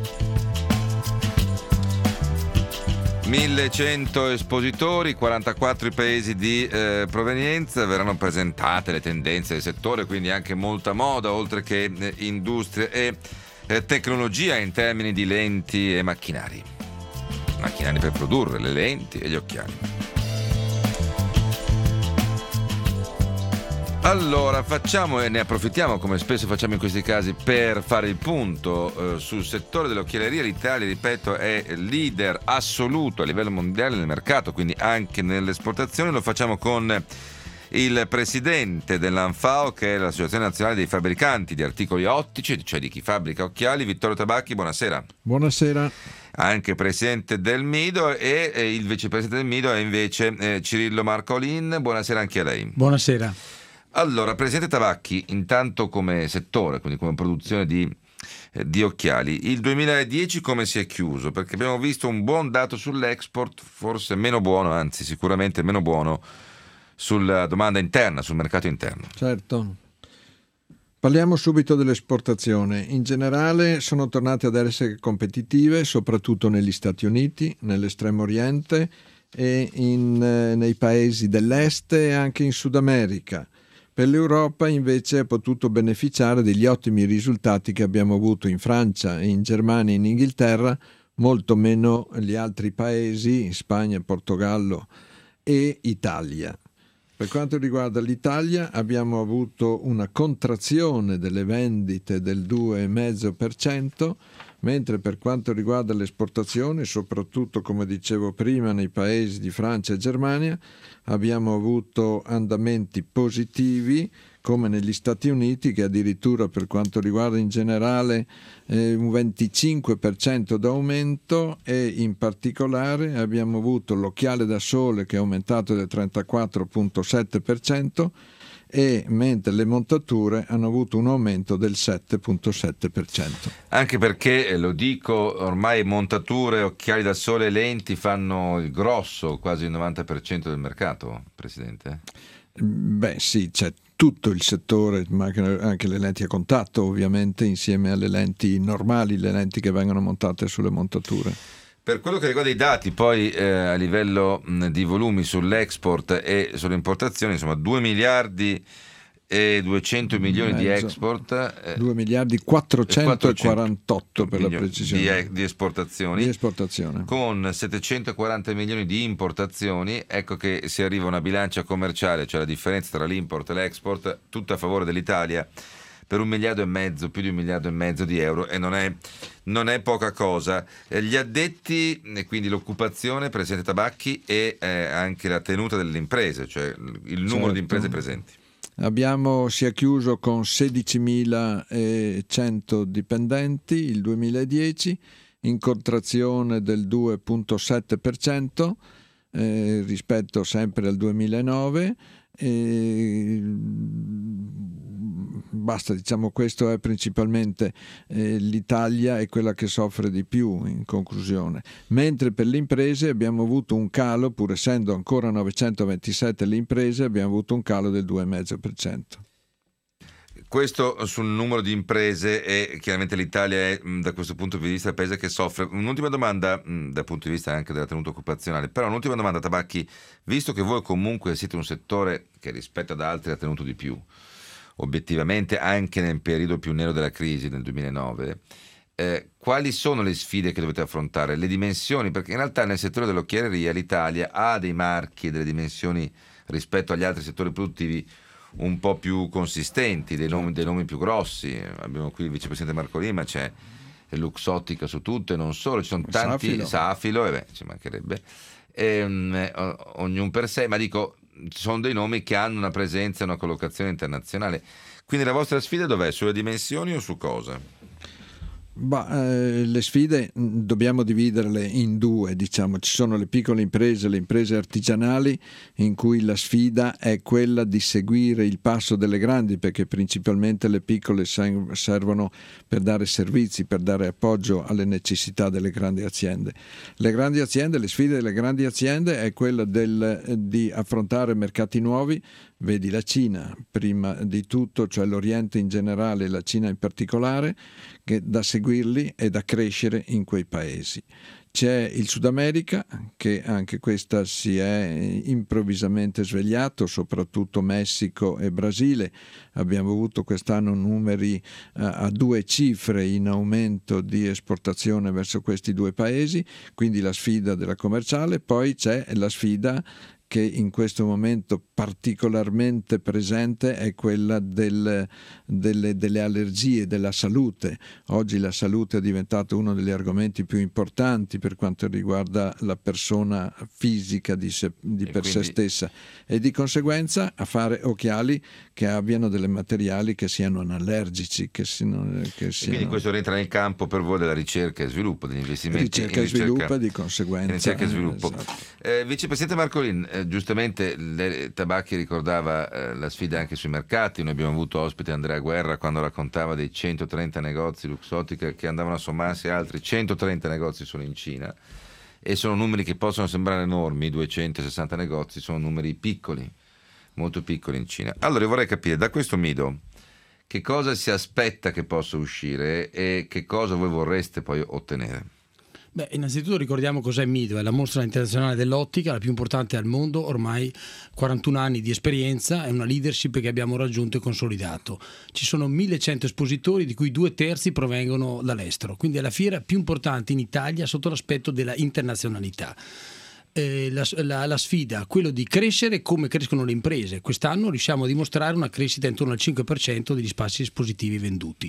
millecento espositori, quarantaquattro i paesi di eh, provenienza, verranno presentate le tendenze del settore, quindi anche molta moda, oltre che eh, industria e tecnologia in termini di lenti e macchinari macchinari per produrre le lenti e gli occhiali. Allora facciamo e ne approfittiamo, come spesso facciamo in questi casi, per fare il punto eh, sul settore dell'occhialeria. L'Italia, ripeto, è leader assoluto a livello mondiale nel mercato, quindi anche nelle esportazioni. Lo facciamo con il presidente dell'ANFAO, che è l'Associazione Nazionale dei Fabbricanti di Articoli Ottici, cioè di chi fabbrica occhiali, Vittorio Tabacchi. Buonasera. Buonasera. Anche presidente del Mido, e, e il vicepresidente del Mido è invece eh, Cirillo Marcolin. Buonasera anche a lei. Buonasera. Allora, presidente Tabacchi, intanto come settore, quindi come produzione di, eh, di occhiali, il duemiladieci come si è chiuso? Perché abbiamo visto un buon dato sull'export, forse meno buono, anzi sicuramente meno buono sulla domanda interna, sul mercato interno. Certo. Parliamo subito dell'esportazione. In generale sono tornate ad essere competitive, soprattutto negli Stati Uniti, nell'estremo oriente e in, eh, nei paesi dell'est e anche in Sud America. Per l'Europa invece ha potuto beneficiare degli ottimi risultati che abbiamo avuto in Francia, in Germania e in Inghilterra, molto meno gli altri paesi, Spagna, Portogallo e Italia. Per quanto riguarda l'Italia abbiamo avuto una contrazione delle vendite del due virgola cinque per cento, mentre per quanto riguarda l'esportazione, soprattutto come dicevo prima nei paesi di Francia e Germania, abbiamo avuto andamenti positivi, come negli Stati Uniti, che addirittura per quanto riguarda in generale eh, un venticinque per cento d'aumento, e in particolare abbiamo avuto l'occhiale da sole che è aumentato del trentaquattro virgola sette per cento, e mentre le montature hanno avuto un aumento del sette virgola sette per cento. Anche perché, lo dico, ormai montature, occhiali da sole e lenti fanno il grosso, quasi il novanta per cento del mercato, Presidente? Beh sì, c'è tutto il settore, ma anche le lenti a contatto ovviamente, insieme alle lenti normali, le lenti che vengono montate sulle montature. Per quello che riguarda i dati poi eh, a livello mh, di volumi sull'export e sulle importazioni, insomma due miliardi e duecento milioni Mezzo. di export, eh, due miliardi quattrocentoquarantotto per la precisione di, di esportazioni, di esportazione, con settecentoquaranta milioni di importazioni. Ecco che si arriva a una bilancia commerciale, cioè la differenza tra l'import e l'export, tutta a favore dell'Italia, per un miliardo e mezzo, più di un miliardo e mezzo di euro, e non è, non è poca cosa. Eh, gli addetti, e quindi l'occupazione, Presidente Tabacchi, e eh, anche la tenuta delle imprese, cioè il numero certo. di imprese presenti. Abbiamo, si è chiuso con sedicimilacento dipendenti il duemiladieci, in contrazione del due virgola sette per cento eh, rispetto sempre al duemilanove, E basta, diciamo, questo è principalmente eh, l'Italia è quella che soffre di più in conclusione, mentre per le imprese abbiamo avuto un calo, pur essendo ancora novecentoventisette le imprese, abbiamo avuto un calo del due virgola cinque per cento. Questo sul numero di imprese, e chiaramente l'Italia è da questo punto di vista il paese che soffre. Un'ultima domanda dal punto di vista anche della tenuta occupazionale, però un'ultima domanda, Tabacchi, visto che voi comunque siete un settore che rispetto ad altri ha tenuto di più, obiettivamente anche nel periodo più nero della crisi nel duemilanove, eh, quali sono le sfide che dovete affrontare? Le dimensioni, perché in realtà nel settore dell'occhialeria l'Italia ha dei marchi e delle dimensioni rispetto agli altri settori produttivi un po' più consistenti, dei nomi, dei nomi più grossi. Abbiamo qui il vicepresidente Marcolin, ma c'è Luxottica su tutto e non solo, ci sono tanti, Safilo, Safilo e beh, ci mancherebbe, e, um, ognuno per sé, ma dico, ci sono dei nomi che hanno una presenza e una collocazione internazionale. Quindi la vostra sfida dov'è? Sulle dimensioni o su cosa? Bah, eh, le sfide mh, dobbiamo dividerle in due, diciamo. Ci sono le piccole imprese, le imprese artigianali, in cui la sfida è quella di seguire il passo delle grandi, perché principalmente le piccole servono per dare servizi, per dare appoggio alle necessità delle grandi aziende. Le grandi aziende, le sfide delle grandi aziende è quella del, di affrontare mercati nuovi. Vedi la Cina prima di tutto, cioè l'Oriente in generale e la Cina in particolare, che da seguirli e da crescere in quei paesi. C'è il Sud America, che anche questa si è improvvisamente svegliato, soprattutto Messico e Brasile. Abbiamo avuto quest'anno numeri a due cifre in aumento di esportazione verso questi due paesi, quindi la sfida della commerciale. Poi c'è la sfida che in questo momento particolarmente presente è quella del, delle, delle allergie, della salute. Oggi la salute è diventato uno degli argomenti più importanti per quanto riguarda la persona fisica di, se, di per quindi se stessa, e di conseguenza a fare occhiali che abbiano dei materiali che siano anallergici, che siano, che siano... Quindi questo rientra nel campo per voi della ricerca e sviluppo, degli investimenti ricerca in e sviluppo ricerca, e di conseguenza ricerca e sviluppo. Esatto. Eh, Vicepresidente Marcolin, eh, giustamente le, Tabacchi ricordava eh, la sfida anche sui mercati. Noi abbiamo avuto ospite Andrea Guerra quando raccontava dei centotrenta negozi Luxottica che andavano a sommarsi a altri centotrenta negozi solo in Cina, e sono numeri che possono sembrare enormi. Duecentosessanta negozi sono numeri piccoli, molto piccoli in Cina. Allora io vorrei capire da questo Mido che cosa si aspetta che possa uscire e che cosa voi vorreste poi ottenere. Beh, innanzitutto ricordiamo cos'è Mido, è la mostra internazionale dell'ottica, la più importante al mondo, ormai quarantuno anni di esperienza, è una leadership che abbiamo raggiunto e consolidato. Ci sono millecento espositori, di cui due terzi provengono dall'estero, quindi è la fiera più importante in Italia sotto l'aspetto della internazionalità. Eh, la, la, la sfida, quello di crescere come crescono le imprese. Quest'anno riusciamo a dimostrare una crescita intorno al cinque per cento degli spazi espositivi venduti.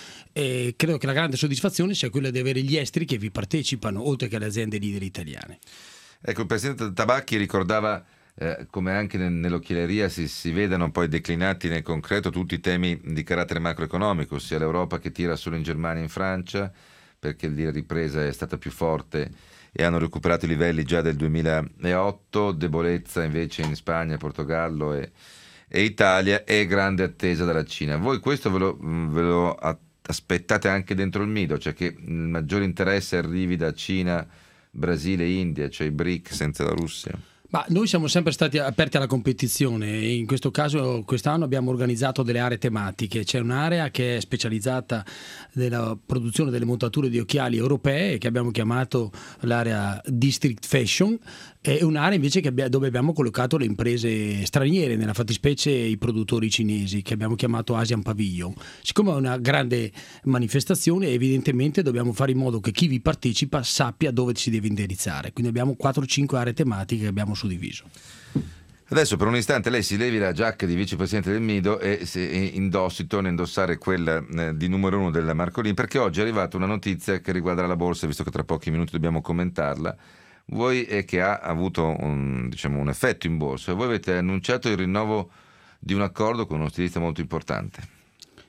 E credo che la grande soddisfazione sia quella di avere gli esteri che vi partecipano, oltre che le aziende leader italiane. Ecco, il Presidente Tabacchi ricordava eh, come anche nell'occhialeria si, si vedano poi declinati nel concreto tutti i temi di carattere macroeconomico, ossia l'Europa che tira solo in Germania e in Francia, perché la ripresa è stata più forte e hanno recuperato i livelli già del duemilaotto, debolezza invece in Spagna, Portogallo e, e Italia, e grande attesa dalla Cina. Voi questo ve lo, ve lo aspettate anche dentro il Mido, cioè che il maggiore interesse arrivi da Cina, Brasile e India, cioè i B R I C senza la Russia? Ma noi siamo sempre stati aperti alla competizione e in questo caso quest'anno abbiamo organizzato delle aree tematiche. C'è un'area che è specializzata nella produzione delle montature di occhiali europee che abbiamo chiamato l'area District Fashion, e un'area invece che abbia, dove abbiamo collocato le imprese straniere, nella fattispecie i produttori cinesi, che abbiamo chiamato Asian Pavilion. Siccome è una grande manifestazione, evidentemente dobbiamo fare in modo che chi vi partecipa sappia dove si deve indirizzare, quindi abbiamo quattro cinque aree tematiche che abbiamo suddiviso. Adesso per un istante lei si levi la giacca di vicepresidente del Mido e indossi, torna a indossare quella eh, di numero uno della Marcolin, perché oggi è arrivata una notizia che riguarda la borsa, visto che tra pochi minuti dobbiamo commentarla. Voi è che ha avuto un, diciamo, un effetto in borsa. Voi avete annunciato il rinnovo di un accordo con uno stilista molto importante.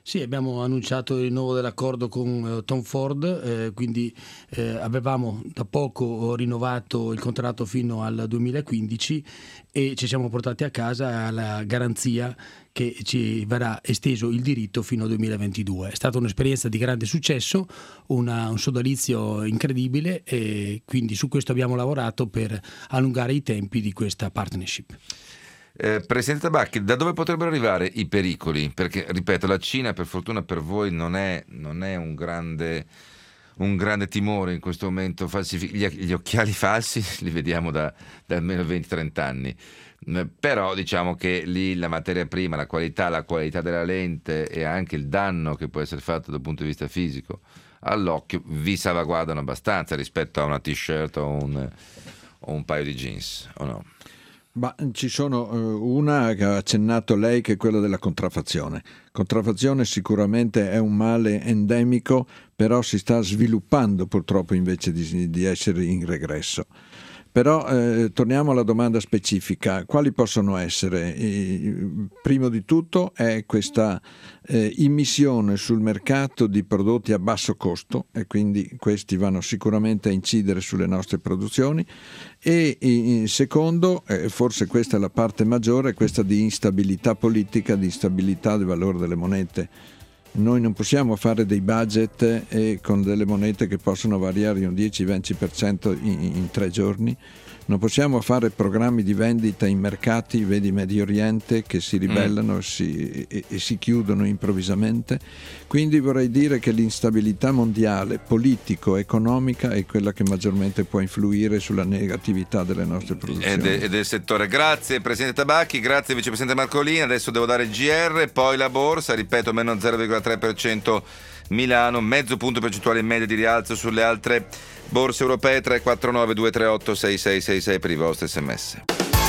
Sì, abbiamo annunciato il rinnovo dell'accordo con eh, Tom Ford, eh, quindi eh, avevamo da poco rinnovato il contratto fino al duemilaquindici e ci siamo portati a casa la garanzia che ci verrà esteso il diritto fino al duemilaventidue. È stata un'esperienza di grande successo, una, un sodalizio incredibile e quindi su questo abbiamo lavorato per allungare i tempi di questa partnership. Eh, Presidente Tabacchi, da dove potrebbero arrivare i pericoli? Perché, ripeto, la Cina per fortuna per voi non è, non è un grande, un grande timore in questo momento. Falsific- gli, gli occhiali falsi li vediamo da, da almeno venti trenta anni, eh, però diciamo che lì la materia prima, la qualità, la qualità della lente e anche il danno che può essere fatto dal punto di vista fisico all'occhio vi salvaguardano abbastanza rispetto a una t-shirt o un, o un paio di jeans, o no? Ma ci sono uh, una che ha accennato lei, che è quella della contraffazione. Contraffazione sicuramente è un male endemico, però si sta sviluppando purtroppo invece di, di essere in regresso. Però eh, torniamo alla domanda specifica. Quali possono essere? Eh, primo di tutto è questa eh, immissione sul mercato di prodotti a basso costo, e quindi questi vanno sicuramente a incidere sulle nostre produzioni, e in secondo, eh, forse questa è la parte maggiore, questa di instabilità politica, di instabilità del valore delle monete. Noi non possiamo fare dei budget e con delle monete che possono variare di un dieci venti per cento in, in tre giorni. Non possiamo fare programmi di vendita in mercati, vedi Medio Oriente, che si ribellano mm. si, e, e si chiudono improvvisamente. Quindi vorrei dire che l'instabilità mondiale, politico-economica, è quella che maggiormente può influire sulla negatività delle nostre produzioni. E, de, e del settore. Grazie Presidente Tabacchi, grazie Vicepresidente Marcolini. Adesso devo dare il G R, poi la borsa, ripeto, meno zero virgola tre per cento Milano, mezzo punto percentuale in media di rialzo sulle altre borse europee. Tre quattro nove due tre otto sei sei sei sei per i vostri sms.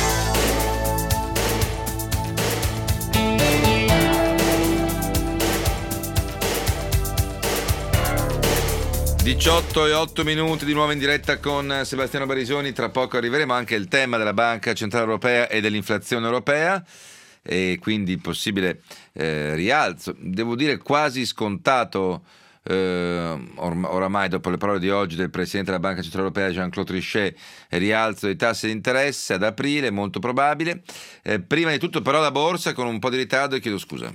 diciotto e otto minuti di nuovo in diretta con Sebastiano Barisoni. Tra poco arriveremo anche al tema della Banca Centrale Europea e dell'inflazione europea, e quindi il possibile eh, rialzo, devo dire quasi scontato eh, or- oramai dopo le parole di oggi del Presidente della Banca Centrale Europea Jean-Claude Trichet, rialzo dei tassi di interesse ad aprile, molto probabile. Eh, prima di tutto però la borsa con un po' di ritardo, e chiedo scusa.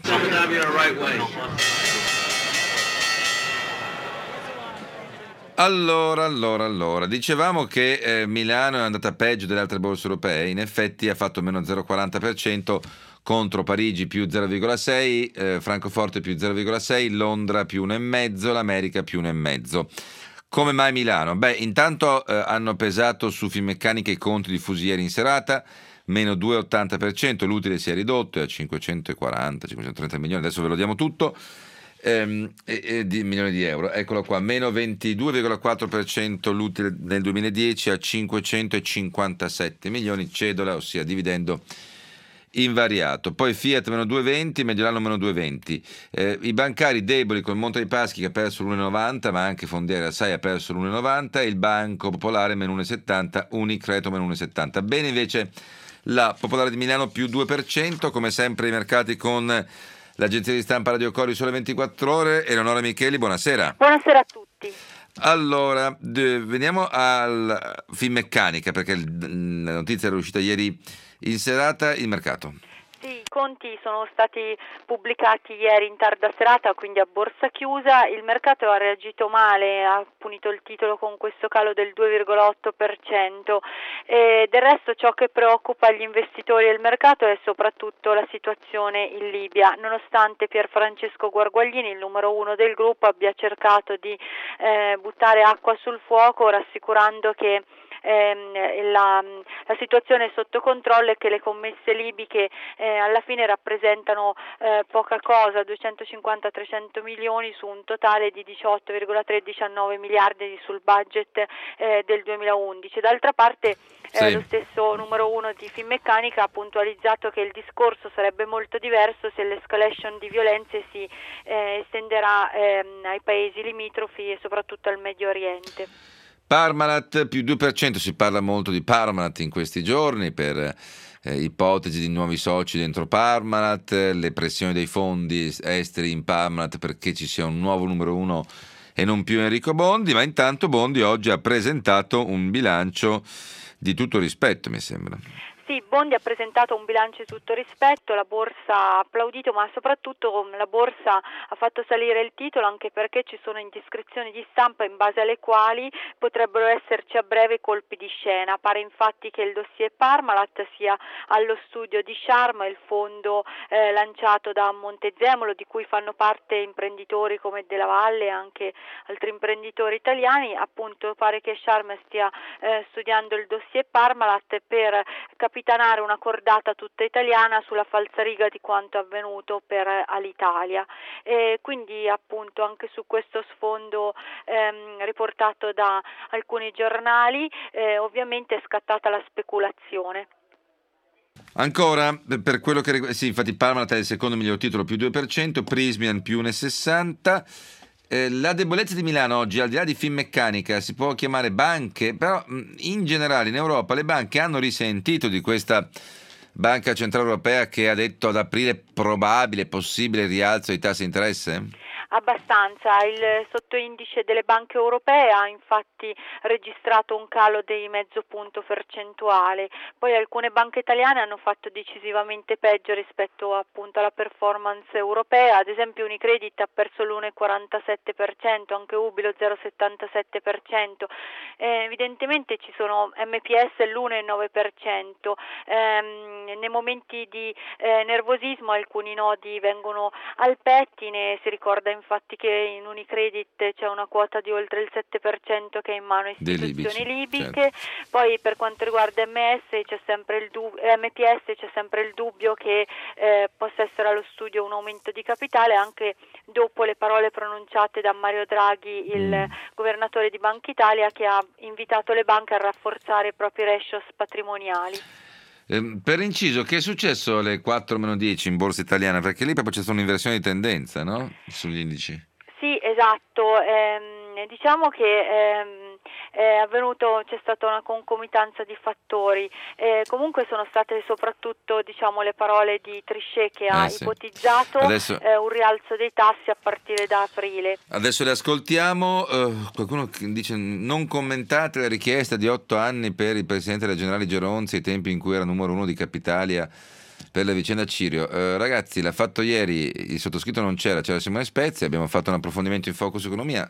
Allora, allora, allora, dicevamo che eh, Milano è andata peggio delle altre borse europee, in effetti ha fatto meno zero virgola quaranta per cento contro Parigi più zero virgola sei, eh, Francoforte più zero virgola sei, Londra più uno virgola cinque, l'America più uno virgola cinque. Come mai Milano? Beh, intanto eh, hanno pesato su Finmeccanica i conti diffusi ieri in serata, meno due virgola ottanta per cento, l'utile si è ridotto è a cinquecentoquaranta cinquecentotrenta milioni, adesso ve lo diamo tutto. Ehm, e, e di milioni di euro, eccolo qua, meno ventidue virgola quattro per cento l'utile nel duemiladieci a cinquecentocinquantasette milioni, cedola, ossia dividendo invariato. Poi Fiat meno due virgola venti, Mediolanum meno due virgola venti. Eh, i bancari deboli con Monte dei Paschi che ha perso l'uno virgola novanta, ma anche Fondiera Assai ha perso l'uno virgola novanta, e il Banco Popolare meno uno virgola settanta, Unicredito meno uno virgola settanta. Bene invece la Popolare di Milano più due per cento, come sempre i mercati con l'agenzia di stampa Radio Cori Sole ventiquattro Ore. Eleonora Micheli, buonasera. Buonasera a tutti. Allora, d- veniamo al Finmeccanica, perché l- la notizia era uscita ieri in serata, il mercato. Sì, i conti sono stati pubblicati ieri in tarda serata, quindi a borsa chiusa. Il mercato ha reagito male, ha punito il titolo con questo calo del due virgola otto per cento. E del resto ciò che preoccupa gli investitori e il mercato è soprattutto la situazione in Libia, nonostante Pierfrancesco Guarguaglini, il numero uno del gruppo, abbia cercato di eh, buttare acqua sul fuoco, rassicurando che ehm, la, la situazione è sotto controllo e che le commesse libiche eh, alla fine rappresentano eh, poca cosa, duecentocinquanta trecento milioni su un totale di diciotto virgola tre diciannove miliardi sul budget eh, del duemilaundici. D'altra parte eh, sì. Lo stesso numero uno di Finmeccanica ha puntualizzato che il discorso sarebbe molto diverso se l'escalation di violenze si eh, estenderà ehm, ai paesi limitrofi e soprattutto al Medio Oriente. Parmalat più due per cento, si parla molto di Parmalat in questi giorni per eh, ipotesi di nuovi soci dentro Parmalat, le pressioni dei fondi esteri in Parmalat perché ci sia un nuovo numero uno e non più Enrico Bondi, ma intanto Bondi oggi ha presentato un bilancio di tutto rispetto, mi sembra. Sì, Bondi ha presentato un bilancio di tutto rispetto, la borsa ha applaudito, ma soprattutto la borsa ha fatto salire il titolo anche perché ci sono indiscrezioni di stampa in base alle quali potrebbero esserci a breve colpi di scena. Pare infatti che il dossier Parmalat sia allo studio di Sharma, il fondo eh, lanciato da Montezemolo, di cui fanno parte imprenditori come Della Valle e anche altri imprenditori italiani. Appunto pare che Sharma stia eh, studiando il dossier Parmalat per capitanare una cordata tutta italiana sulla falsariga di quanto avvenuto per Alitalia, e quindi appunto anche su questo sfondo ehm, riportato da alcuni giornali eh, ovviamente è scattata la speculazione. Ancora, per quello che riguarda, sì, infatti Parmalat è il secondo miglior titolo, più due per cento, Prismian più uno virgola sessanta. Eh, la debolezza di Milano oggi, al di là di Finmeccanica, si può chiamare banche, però in generale in Europa le banche hanno risentito di questa Banca Centrale Europea che ha detto ad aprile probabile, possibile rialzo dei tassi di interesse? Abbastanza, il sottoindice delle banche europee ha infatti registrato un calo di mezzo punto percentuale, poi alcune banche italiane hanno fatto decisivamente peggio rispetto appunto alla performance europea, ad esempio Unicredit ha perso l'uno virgola quarantasette per cento, anche Ubilo zero virgola settantasette per cento, eh, evidentemente ci sono M P S l'uno virgola nove per cento, ehm, nei momenti di eh, nervosismo alcuni nodi vengono al pettine, si ricorda infatti che in Unicredit c'è una quota di oltre il sette per cento che è in mano a istituzioni libiche, certo. Poi per quanto riguarda M S c'è sempre il dub- M P S c'è sempre il dubbio che eh, possa essere allo studio un aumento di capitale anche dopo le parole pronunciate da Mario Draghi, il mm. governatore di Banca Italia, che ha invitato le banche a rafforzare i propri ratios patrimoniali. Eh, per inciso, che è successo alle quattro meno dieci in borsa italiana? Perché lì proprio c'è stata un'inversione di tendenza, no? Sugli indici. Sì, esatto. Ehm, diciamo che ehm, è avvenuto, c'è stata una concomitanza di fattori. Eh, comunque sono state soprattutto, diciamo, le parole di Trichet che ha eh, sì. ipotizzato Adesso... eh, un rialzo dei tassi a partire da aprile. Adesso le ascoltiamo. Uh, qualcuno dice: non commentate la richiesta di otto anni per il presidente della Generali Geronzi ai tempi in cui era numero uno di Capitalia per la vicenda Cirio. Uh, ragazzi, l'ha fatto ieri, il sottoscritto non c'era, c'era Simone Spezia, abbiamo fatto un approfondimento in Focus Economia.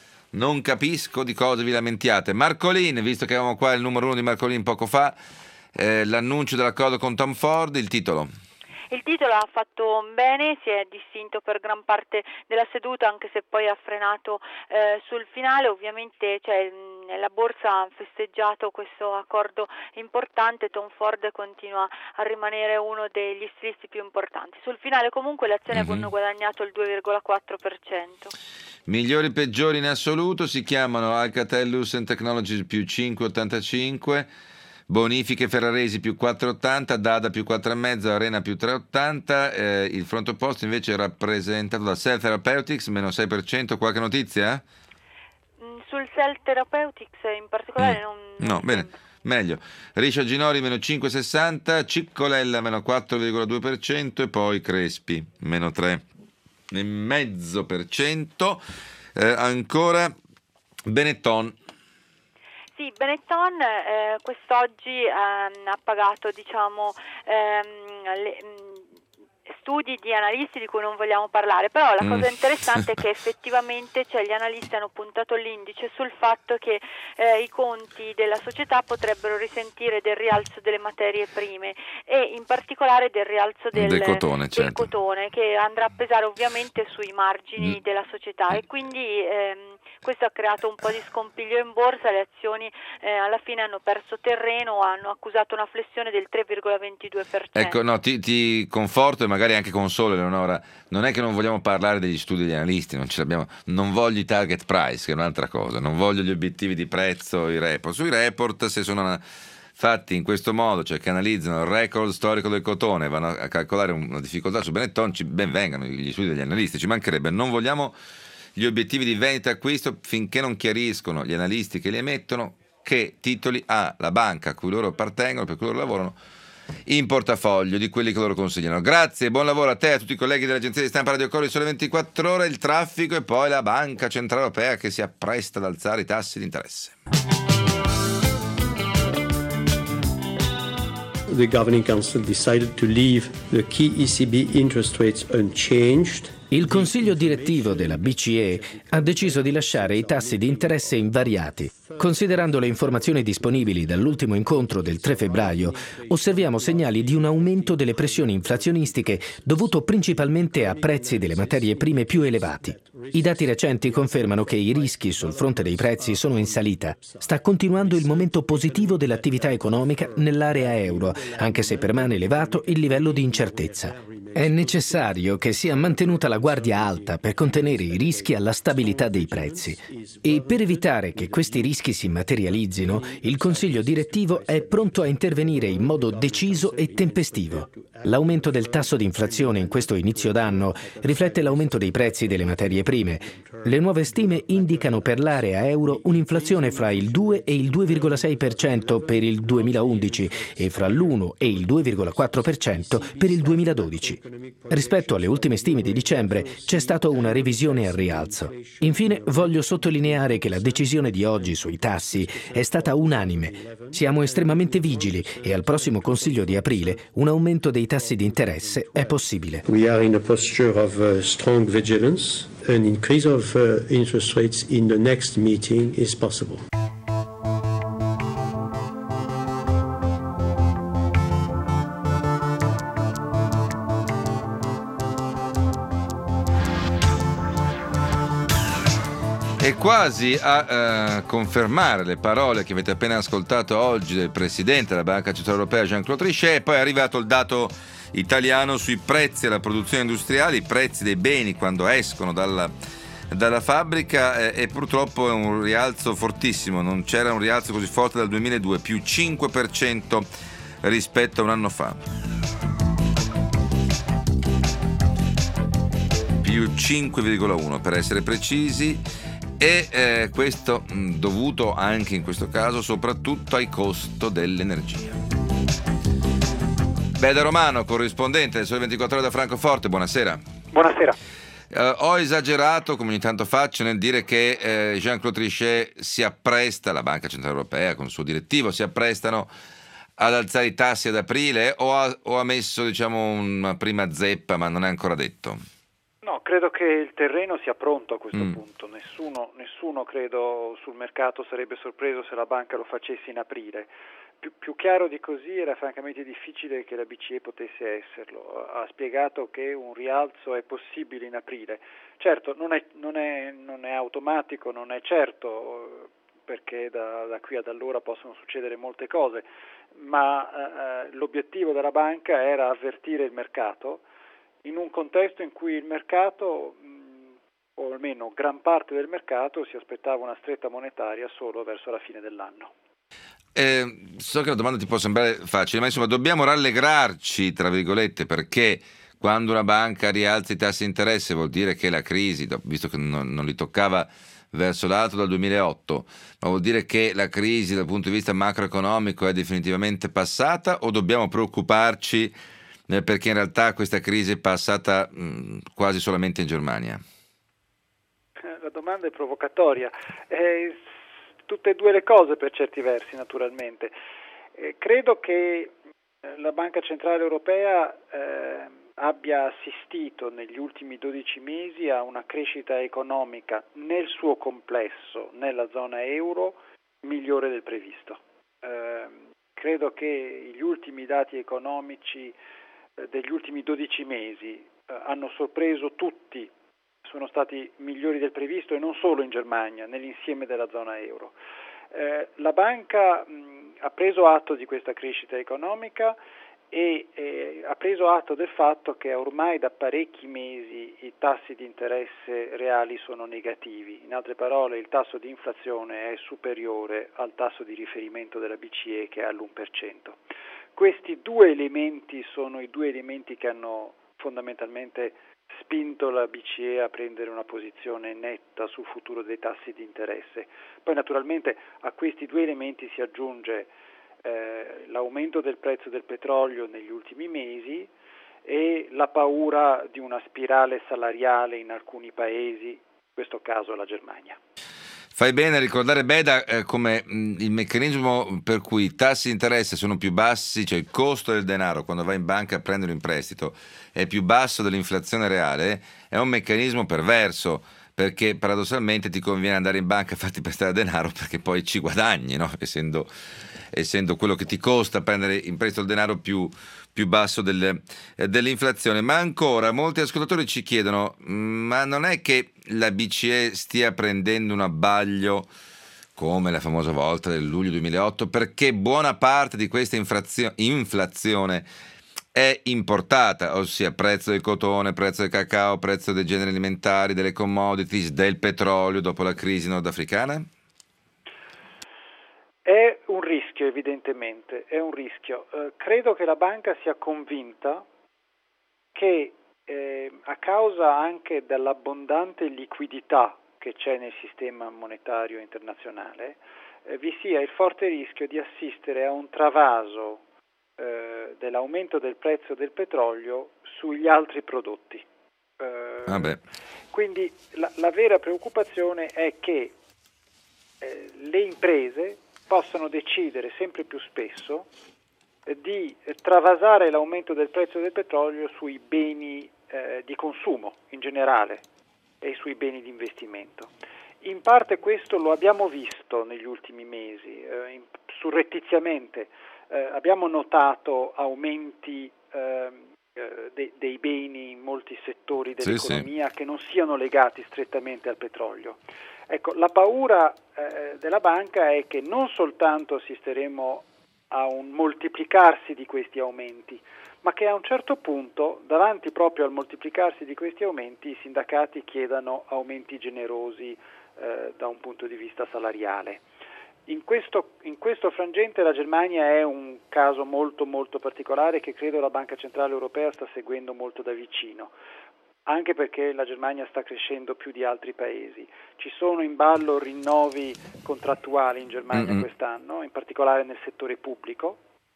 Non capisco di cosa vi lamentiate. Marcolin, visto che avevamo qua il numero uno di Marcolin poco fa, eh, l'annuncio dell'accordo con Tom Ford, il titolo. Il titolo ha fatto bene, si è distinto per gran parte della seduta, anche se poi ha frenato eh, sul finale. Ovviamente cioè, la borsa ha festeggiato questo accordo importante, Tom Ford continua a rimanere uno degli stilisti più importanti. Sul finale comunque le azioni mm-hmm. hanno guadagnato il due virgola quattro per cento. Migliori e peggiori in assoluto si chiamano Alcatel-Lucent Technologies più cinque virgola ottantacinque, Bonifiche Ferraresi più quattro virgola ottanta, Dada più quattro virgola cinque, Arena più tre virgola ottanta, eh, il front opposto invece è rappresentato da Cell Therapeutics meno sei per cento. Qualche notizia? Mm, sul Cell Therapeutics in particolare mm. non, non no, bene, meglio. Riscia Ginori meno cinque virgola sessanta, Ciccolella meno quattro virgola due per cento e poi Crespi meno tre virgola cinque per cento. Eh, ancora Benetton. Sì, Benetton eh, quest'oggi ehm, ha pagato diciamo ehm, le, studi di analisti di cui non vogliamo parlare, però la cosa interessante è che effettivamente cioè, gli analisti hanno puntato l'indice sul fatto che eh, i conti della società potrebbero risentire del rialzo delle materie prime e in particolare del rialzo del, del, cotone, del certo. cotone, che andrà a pesare ovviamente sui margini mm. della società e quindi ehm, questo ha creato un po' di scompiglio in borsa, le azioni eh, alla fine hanno perso terreno, hanno accusato una flessione del tre virgola ventidue per cento. Ecco, no, ti, ti conforto e magari anche console, Leonora, non è che non vogliamo parlare degli studi degli analisti, non ce l'abbiamo, non voglio i target price, che è un'altra cosa, non voglio gli obiettivi di prezzo, i report. Sui report, se sono una, fatti in questo modo, cioè che analizzano il record storico del cotone, vanno a calcolare una difficoltà su Benetton, ci ben vengano gli studi degli analisti, ci mancherebbe, non vogliamo gli obiettivi di vendita e acquisto finché non chiariscono gli analisti che li emettono che titoli ha la banca a cui loro appartengono, per cui loro lavorano, in portafoglio di quelli che loro consigliano. Grazie, buon lavoro a te e a tutti i colleghi dell'agenzia di stampa Radio Cori Sole ventiquattro Ore. Il traffico e poi la Banca Centrale Europea che si appresta ad alzare i tassi di interesse. The Governing Council decided to leave the key E C B interest rates unchanged. Il Consiglio direttivo della B C E ha deciso di lasciare i tassi di interesse invariati. Considerando le informazioni disponibili dall'ultimo incontro del tre febbraio, osserviamo segnali di un aumento delle pressioni inflazionistiche dovuto principalmente a prezzi delle materie prime più elevati. I dati recenti confermano che i rischi sul fronte dei prezzi sono in salita. Sta continuando il momento positivo dell'attività economica nell'area euro, anche se permane elevato il livello di incertezza. È necessario che sia mantenuta la guardia alta per contenere i rischi alla stabilità dei prezzi. E per evitare che questi rischi si materializzino, il Consiglio direttivo è pronto a intervenire in modo deciso e tempestivo. L'aumento del tasso di inflazione in questo inizio d'anno riflette l'aumento dei prezzi delle materie prime. Le nuove stime indicano per l'area euro un'inflazione fra il due e il due virgola sei per cento per il duemilaundici e fra l'uno e il due virgola quattro per cento per il duemiladodici. Rispetto alle ultime stime di dicembre c'è stata una revisione al rialzo. Infine voglio sottolineare che la decisione di oggi sui tassi è stata unanime. Siamo estremamente vigili e al prossimo Consiglio di aprile un aumento dei tassi di interesse è possibile. We are in a posture of uh, strong vigilance. An increase of uh, interest rates in the next meeting is possible. E quasi a uh, confermare le parole che avete appena ascoltato oggi del Presidente della Banca Centrale Europea Jean-Claude Trichet, poi è arrivato il dato italiano sui prezzi alla produzione industriale, i prezzi dei beni quando escono dalla, dalla fabbrica eh, e purtroppo è un rialzo fortissimo, non c'era un rialzo così forte dal duemiladue, più cinque per cento rispetto a un anno fa. Più cinque virgola uno per essere precisi. E eh, questo mh, dovuto anche in questo caso soprattutto al costo dell'energia. Beda Romano, corrispondente del Sole ventiquattro Ore da Francoforte, buonasera. Buonasera. Uh, ho esagerato, come ogni tanto faccio, nel dire che eh, Jean-Claude Trichet si appresta, la Banca Centrale Europea con il suo direttivo, si apprestano ad alzare i tassi ad aprile o ha, o ha messo diciamo una prima zeppa ma non è ancora detto? No, credo che il terreno sia pronto a questo mm. punto. Nessuno, nessuno credo sul mercato sarebbe sorpreso se la banca lo facesse in aprile. Più, più chiaro di così era francamente difficile che la B C E potesse esserlo. Ha spiegato che un rialzo è possibile in aprile. Certo, non è, non è, non è automatico, non è certo, perché da, da qui ad allora possono succedere molte cose, ma eh, l'obiettivo della banca era avvertire il mercato in un contesto in cui il mercato, o almeno gran parte del mercato, si aspettava una stretta monetaria solo verso la fine dell'anno. Eh, so che la domanda ti può sembrare facile, ma insomma dobbiamo rallegrarci, tra virgolette, perché quando una banca rialza i tassi di interesse vuol dire che la crisi, visto che non, non li toccava verso l'alto dal duemilaotto, ma vuol dire che la crisi dal punto di vista macroeconomico è definitivamente passata, o dobbiamo preoccuparci eh, perché in realtà questa crisi è passata mh, quasi solamente in Germania? La domanda è provocatoria. Eh, tutte e due le cose per certi versi, naturalmente. Eh, credo che la Banca Centrale Europea eh, abbia assistito negli ultimi dodici mesi a una crescita economica nel suo complesso, nella zona euro, migliore del previsto. Eh, credo che gli ultimi dati economici eh, degli ultimi dodici mesi eh, hanno sorpreso tutti, sono stati migliori del previsto, e non solo in Germania, nell'insieme della zona euro. Eh, la banca mh, ha preso atto di questa crescita economica e eh, ha preso atto del fatto che ormai da parecchi mesi i tassi di interesse reali sono negativi. In altre parole, il tasso di inflazione è superiore al tasso di riferimento della B C E, che è all'uno per cento. Questi due elementi sono i due elementi che hanno fondamentalmente spinto la B C E a prendere una posizione netta sul futuro dei tassi di interesse. Poi naturalmente a questi due elementi si aggiunge eh, l'aumento del prezzo del petrolio negli ultimi mesi e la paura di una spirale salariale in alcuni paesi, in questo caso la Germania. Fai bene a ricordare, Beda, eh, come mh, il meccanismo per cui i tassi di interesse sono più bassi, cioè il costo del denaro quando vai in banca a prendere un prestito è più basso dell'inflazione reale, è un meccanismo perverso, perché paradossalmente ti conviene andare in banca a farti prestare denaro perché poi ci guadagni, no? essendo, essendo quello che ti costa prendere in prestito il denaro più, più basso del, eh, dell'inflazione. Ma ancora molti ascoltatori ci chiedono, ma non è che la B C E stia prendendo un abbaglio come la famosa volta del luglio duemilaotto, perché buona parte di questa infrazio- inflazione è importata, ossia prezzo del cotone, prezzo del cacao, prezzo dei generi alimentari, delle commodities, del petrolio dopo la crisi nordafricana? È un rischio, evidentemente, è un rischio. Eh, credo che la banca sia convinta che eh, a causa anche dell'abbondante liquidità che c'è nel sistema monetario internazionale, eh, vi sia il forte rischio di assistere a un travaso eh, dell'aumento del prezzo del petrolio sugli altri prodotti. Eh, ah beh. Quindi la, la vera preoccupazione è che eh, le imprese possano decidere sempre più spesso eh, di travasare l'aumento del prezzo del petrolio sui beni eh, di consumo in generale e sui beni di investimento. In parte questo lo abbiamo visto negli ultimi mesi, eh, in, surrettiziamente eh, abbiamo notato aumenti eh, de, dei beni in molti settori dell'economia sì, sì. che non siano legati strettamente al petrolio. Ecco, la paura eh, della banca è che non soltanto assisteremo a un moltiplicarsi di questi aumenti, ma che a un certo punto, davanti proprio al moltiplicarsi di questi aumenti, i sindacati chiedano aumenti generosi eh, da un punto di vista salariale. In questo, in questo frangente la Germania è un caso molto molto particolare che credo la Banca Centrale Europea sta seguendo molto da vicino, anche perché la Germania sta crescendo più di altri paesi. Ci sono in ballo rinnovi contrattuali in Germania mm-hmm. quest'anno, in particolare nel settore pubblico,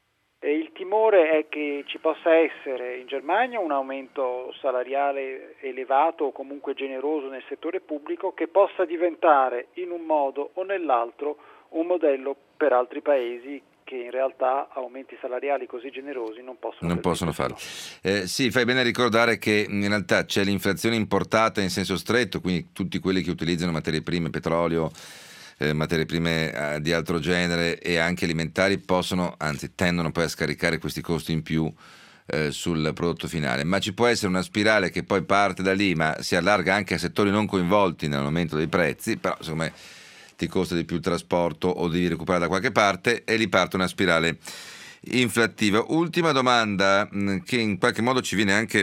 e il timore è che ci possa essere in Germania un aumento salariale elevato o comunque generoso nel settore pubblico che possa diventare in un modo o nell'altro un modello per altri paesi che in realtà aumenti salariali così generosi non possono, non possono farlo. Eh, sì, fai bene a ricordare che in realtà c'è l'inflazione importata in senso stretto, quindi tutti quelli che utilizzano materie prime, petrolio, eh, materie prime eh, di altro genere e anche alimentari possono, anzi tendono poi a scaricare questi costi in più eh, sul prodotto finale. Ma ci può essere una spirale che poi parte da lì, ma si allarga anche a settori non coinvolti nell'aumento dei prezzi, però secondo me ti costa di più il trasporto o devi recuperare da qualche parte e lì parte una spirale inflattiva. Ultima domanda mh, che in qualche modo ci viene anche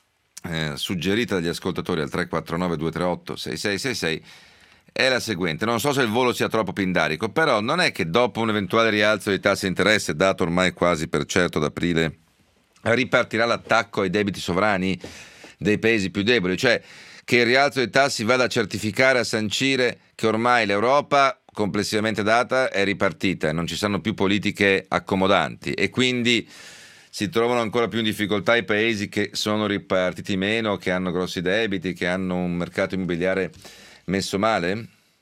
eh, suggerita dagli ascoltatori al tre quattro nove due tre otto sei sei sei sei è la seguente. Non so se il volo sia troppo pindarico, però non è che dopo un eventuale rialzo dei tassi di interesse, dato ormai quasi per certo ad aprile, ripartirà l'attacco ai debiti sovrani dei paesi più deboli, cioè che il rialzo dei tassi vada a certificare, a sancire che ormai l'Europa complessivamente data è ripartita e non ci saranno più politiche accomodanti e quindi si trovano ancora più in difficoltà i paesi che sono ripartiti meno, che hanno grossi debiti, che hanno un mercato immobiliare messo male?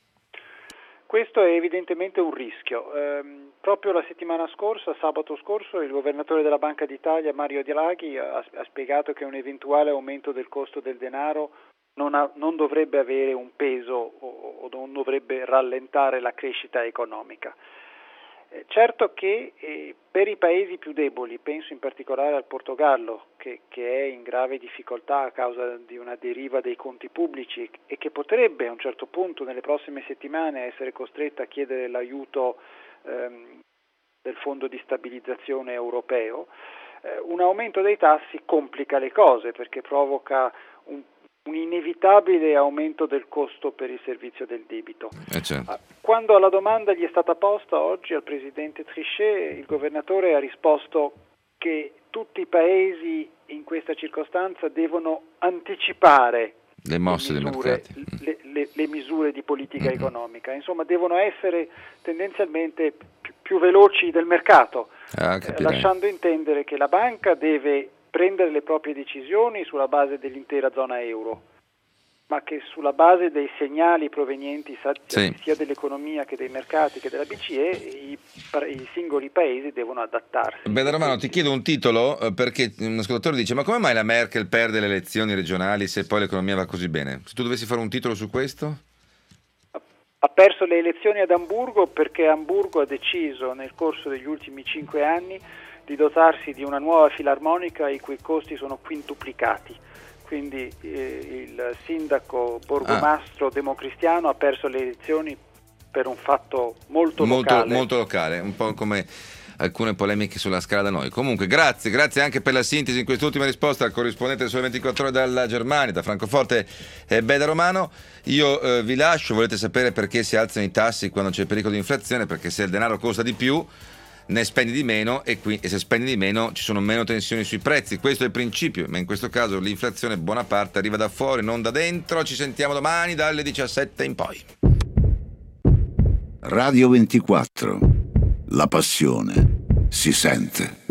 Questo è evidentemente un rischio. Eh, proprio la settimana scorsa, sabato scorso, il governatore della Banca d'Italia, Mario Draghi, ha, ha spiegato che un eventuale aumento del costo del denaro Non, ha, non dovrebbe avere un peso o, o non dovrebbe rallentare la crescita economica. Eh, certo che eh, per i paesi più deboli, penso in particolare al Portogallo, che, che è in grave difficoltà a causa di una deriva dei conti pubblici e che potrebbe a un certo punto nelle prossime settimane essere costretta a chiedere l'aiuto ehm, del Fondo di stabilizzazione europeo, eh, un aumento dei tassi complica le cose perché provoca un un inevitabile aumento del costo per il servizio del debito. Eh certo. Quando alla domanda gli è stata posta oggi al presidente Trichet, il governatore ha risposto che tutti i paesi in questa circostanza devono anticipare le mosse le misure, dei mercati, le, le, le misure di politica mm-hmm. economica, insomma devono essere tendenzialmente più, più veloci del mercato, ah, eh, lasciando intendere che la banca deve prendere le proprie decisioni sulla base dell'intera zona euro, ma che sulla base dei segnali provenienti sì. sia dell'economia che dei mercati che della B C E, i, i singoli paesi devono adattarsi. Beh, Romano, ti chiedo un titolo perché un ascoltatore dice: ma come mai la Merkel perde le elezioni regionali se poi l'economia va così bene? Se tu dovessi fare un titolo su questo? Ha perso le elezioni ad Amburgo perché Amburgo ha deciso nel corso degli ultimi cinque anni di dotarsi di una nuova filarmonica i cui costi sono quintuplicati. Quindi eh, il sindaco borgomastro ah. democristiano ha perso le elezioni per un fatto molto, molto locale. Molto locale, un po' come alcune polemiche sulla scala da noi. Comunque grazie, grazie anche per la sintesi in quest'ultima risposta al corrispondente del Sole ventiquattro Ore dalla Germania, da Francoforte, eh, Beda Romano. Io eh, vi lascio, volete sapere perché si alzano i tassi quando c'è il pericolo di inflazione? Perché se il denaro costa di più ne spendi di meno e, qui, e se spendi di meno ci sono meno tensioni sui prezzi, questo è il principio, ma in questo caso l'inflazione buona parte arriva da fuori, non da dentro. Ci sentiamo domani dalle diciassette in poi. Radio ventiquattro, la passione si sente.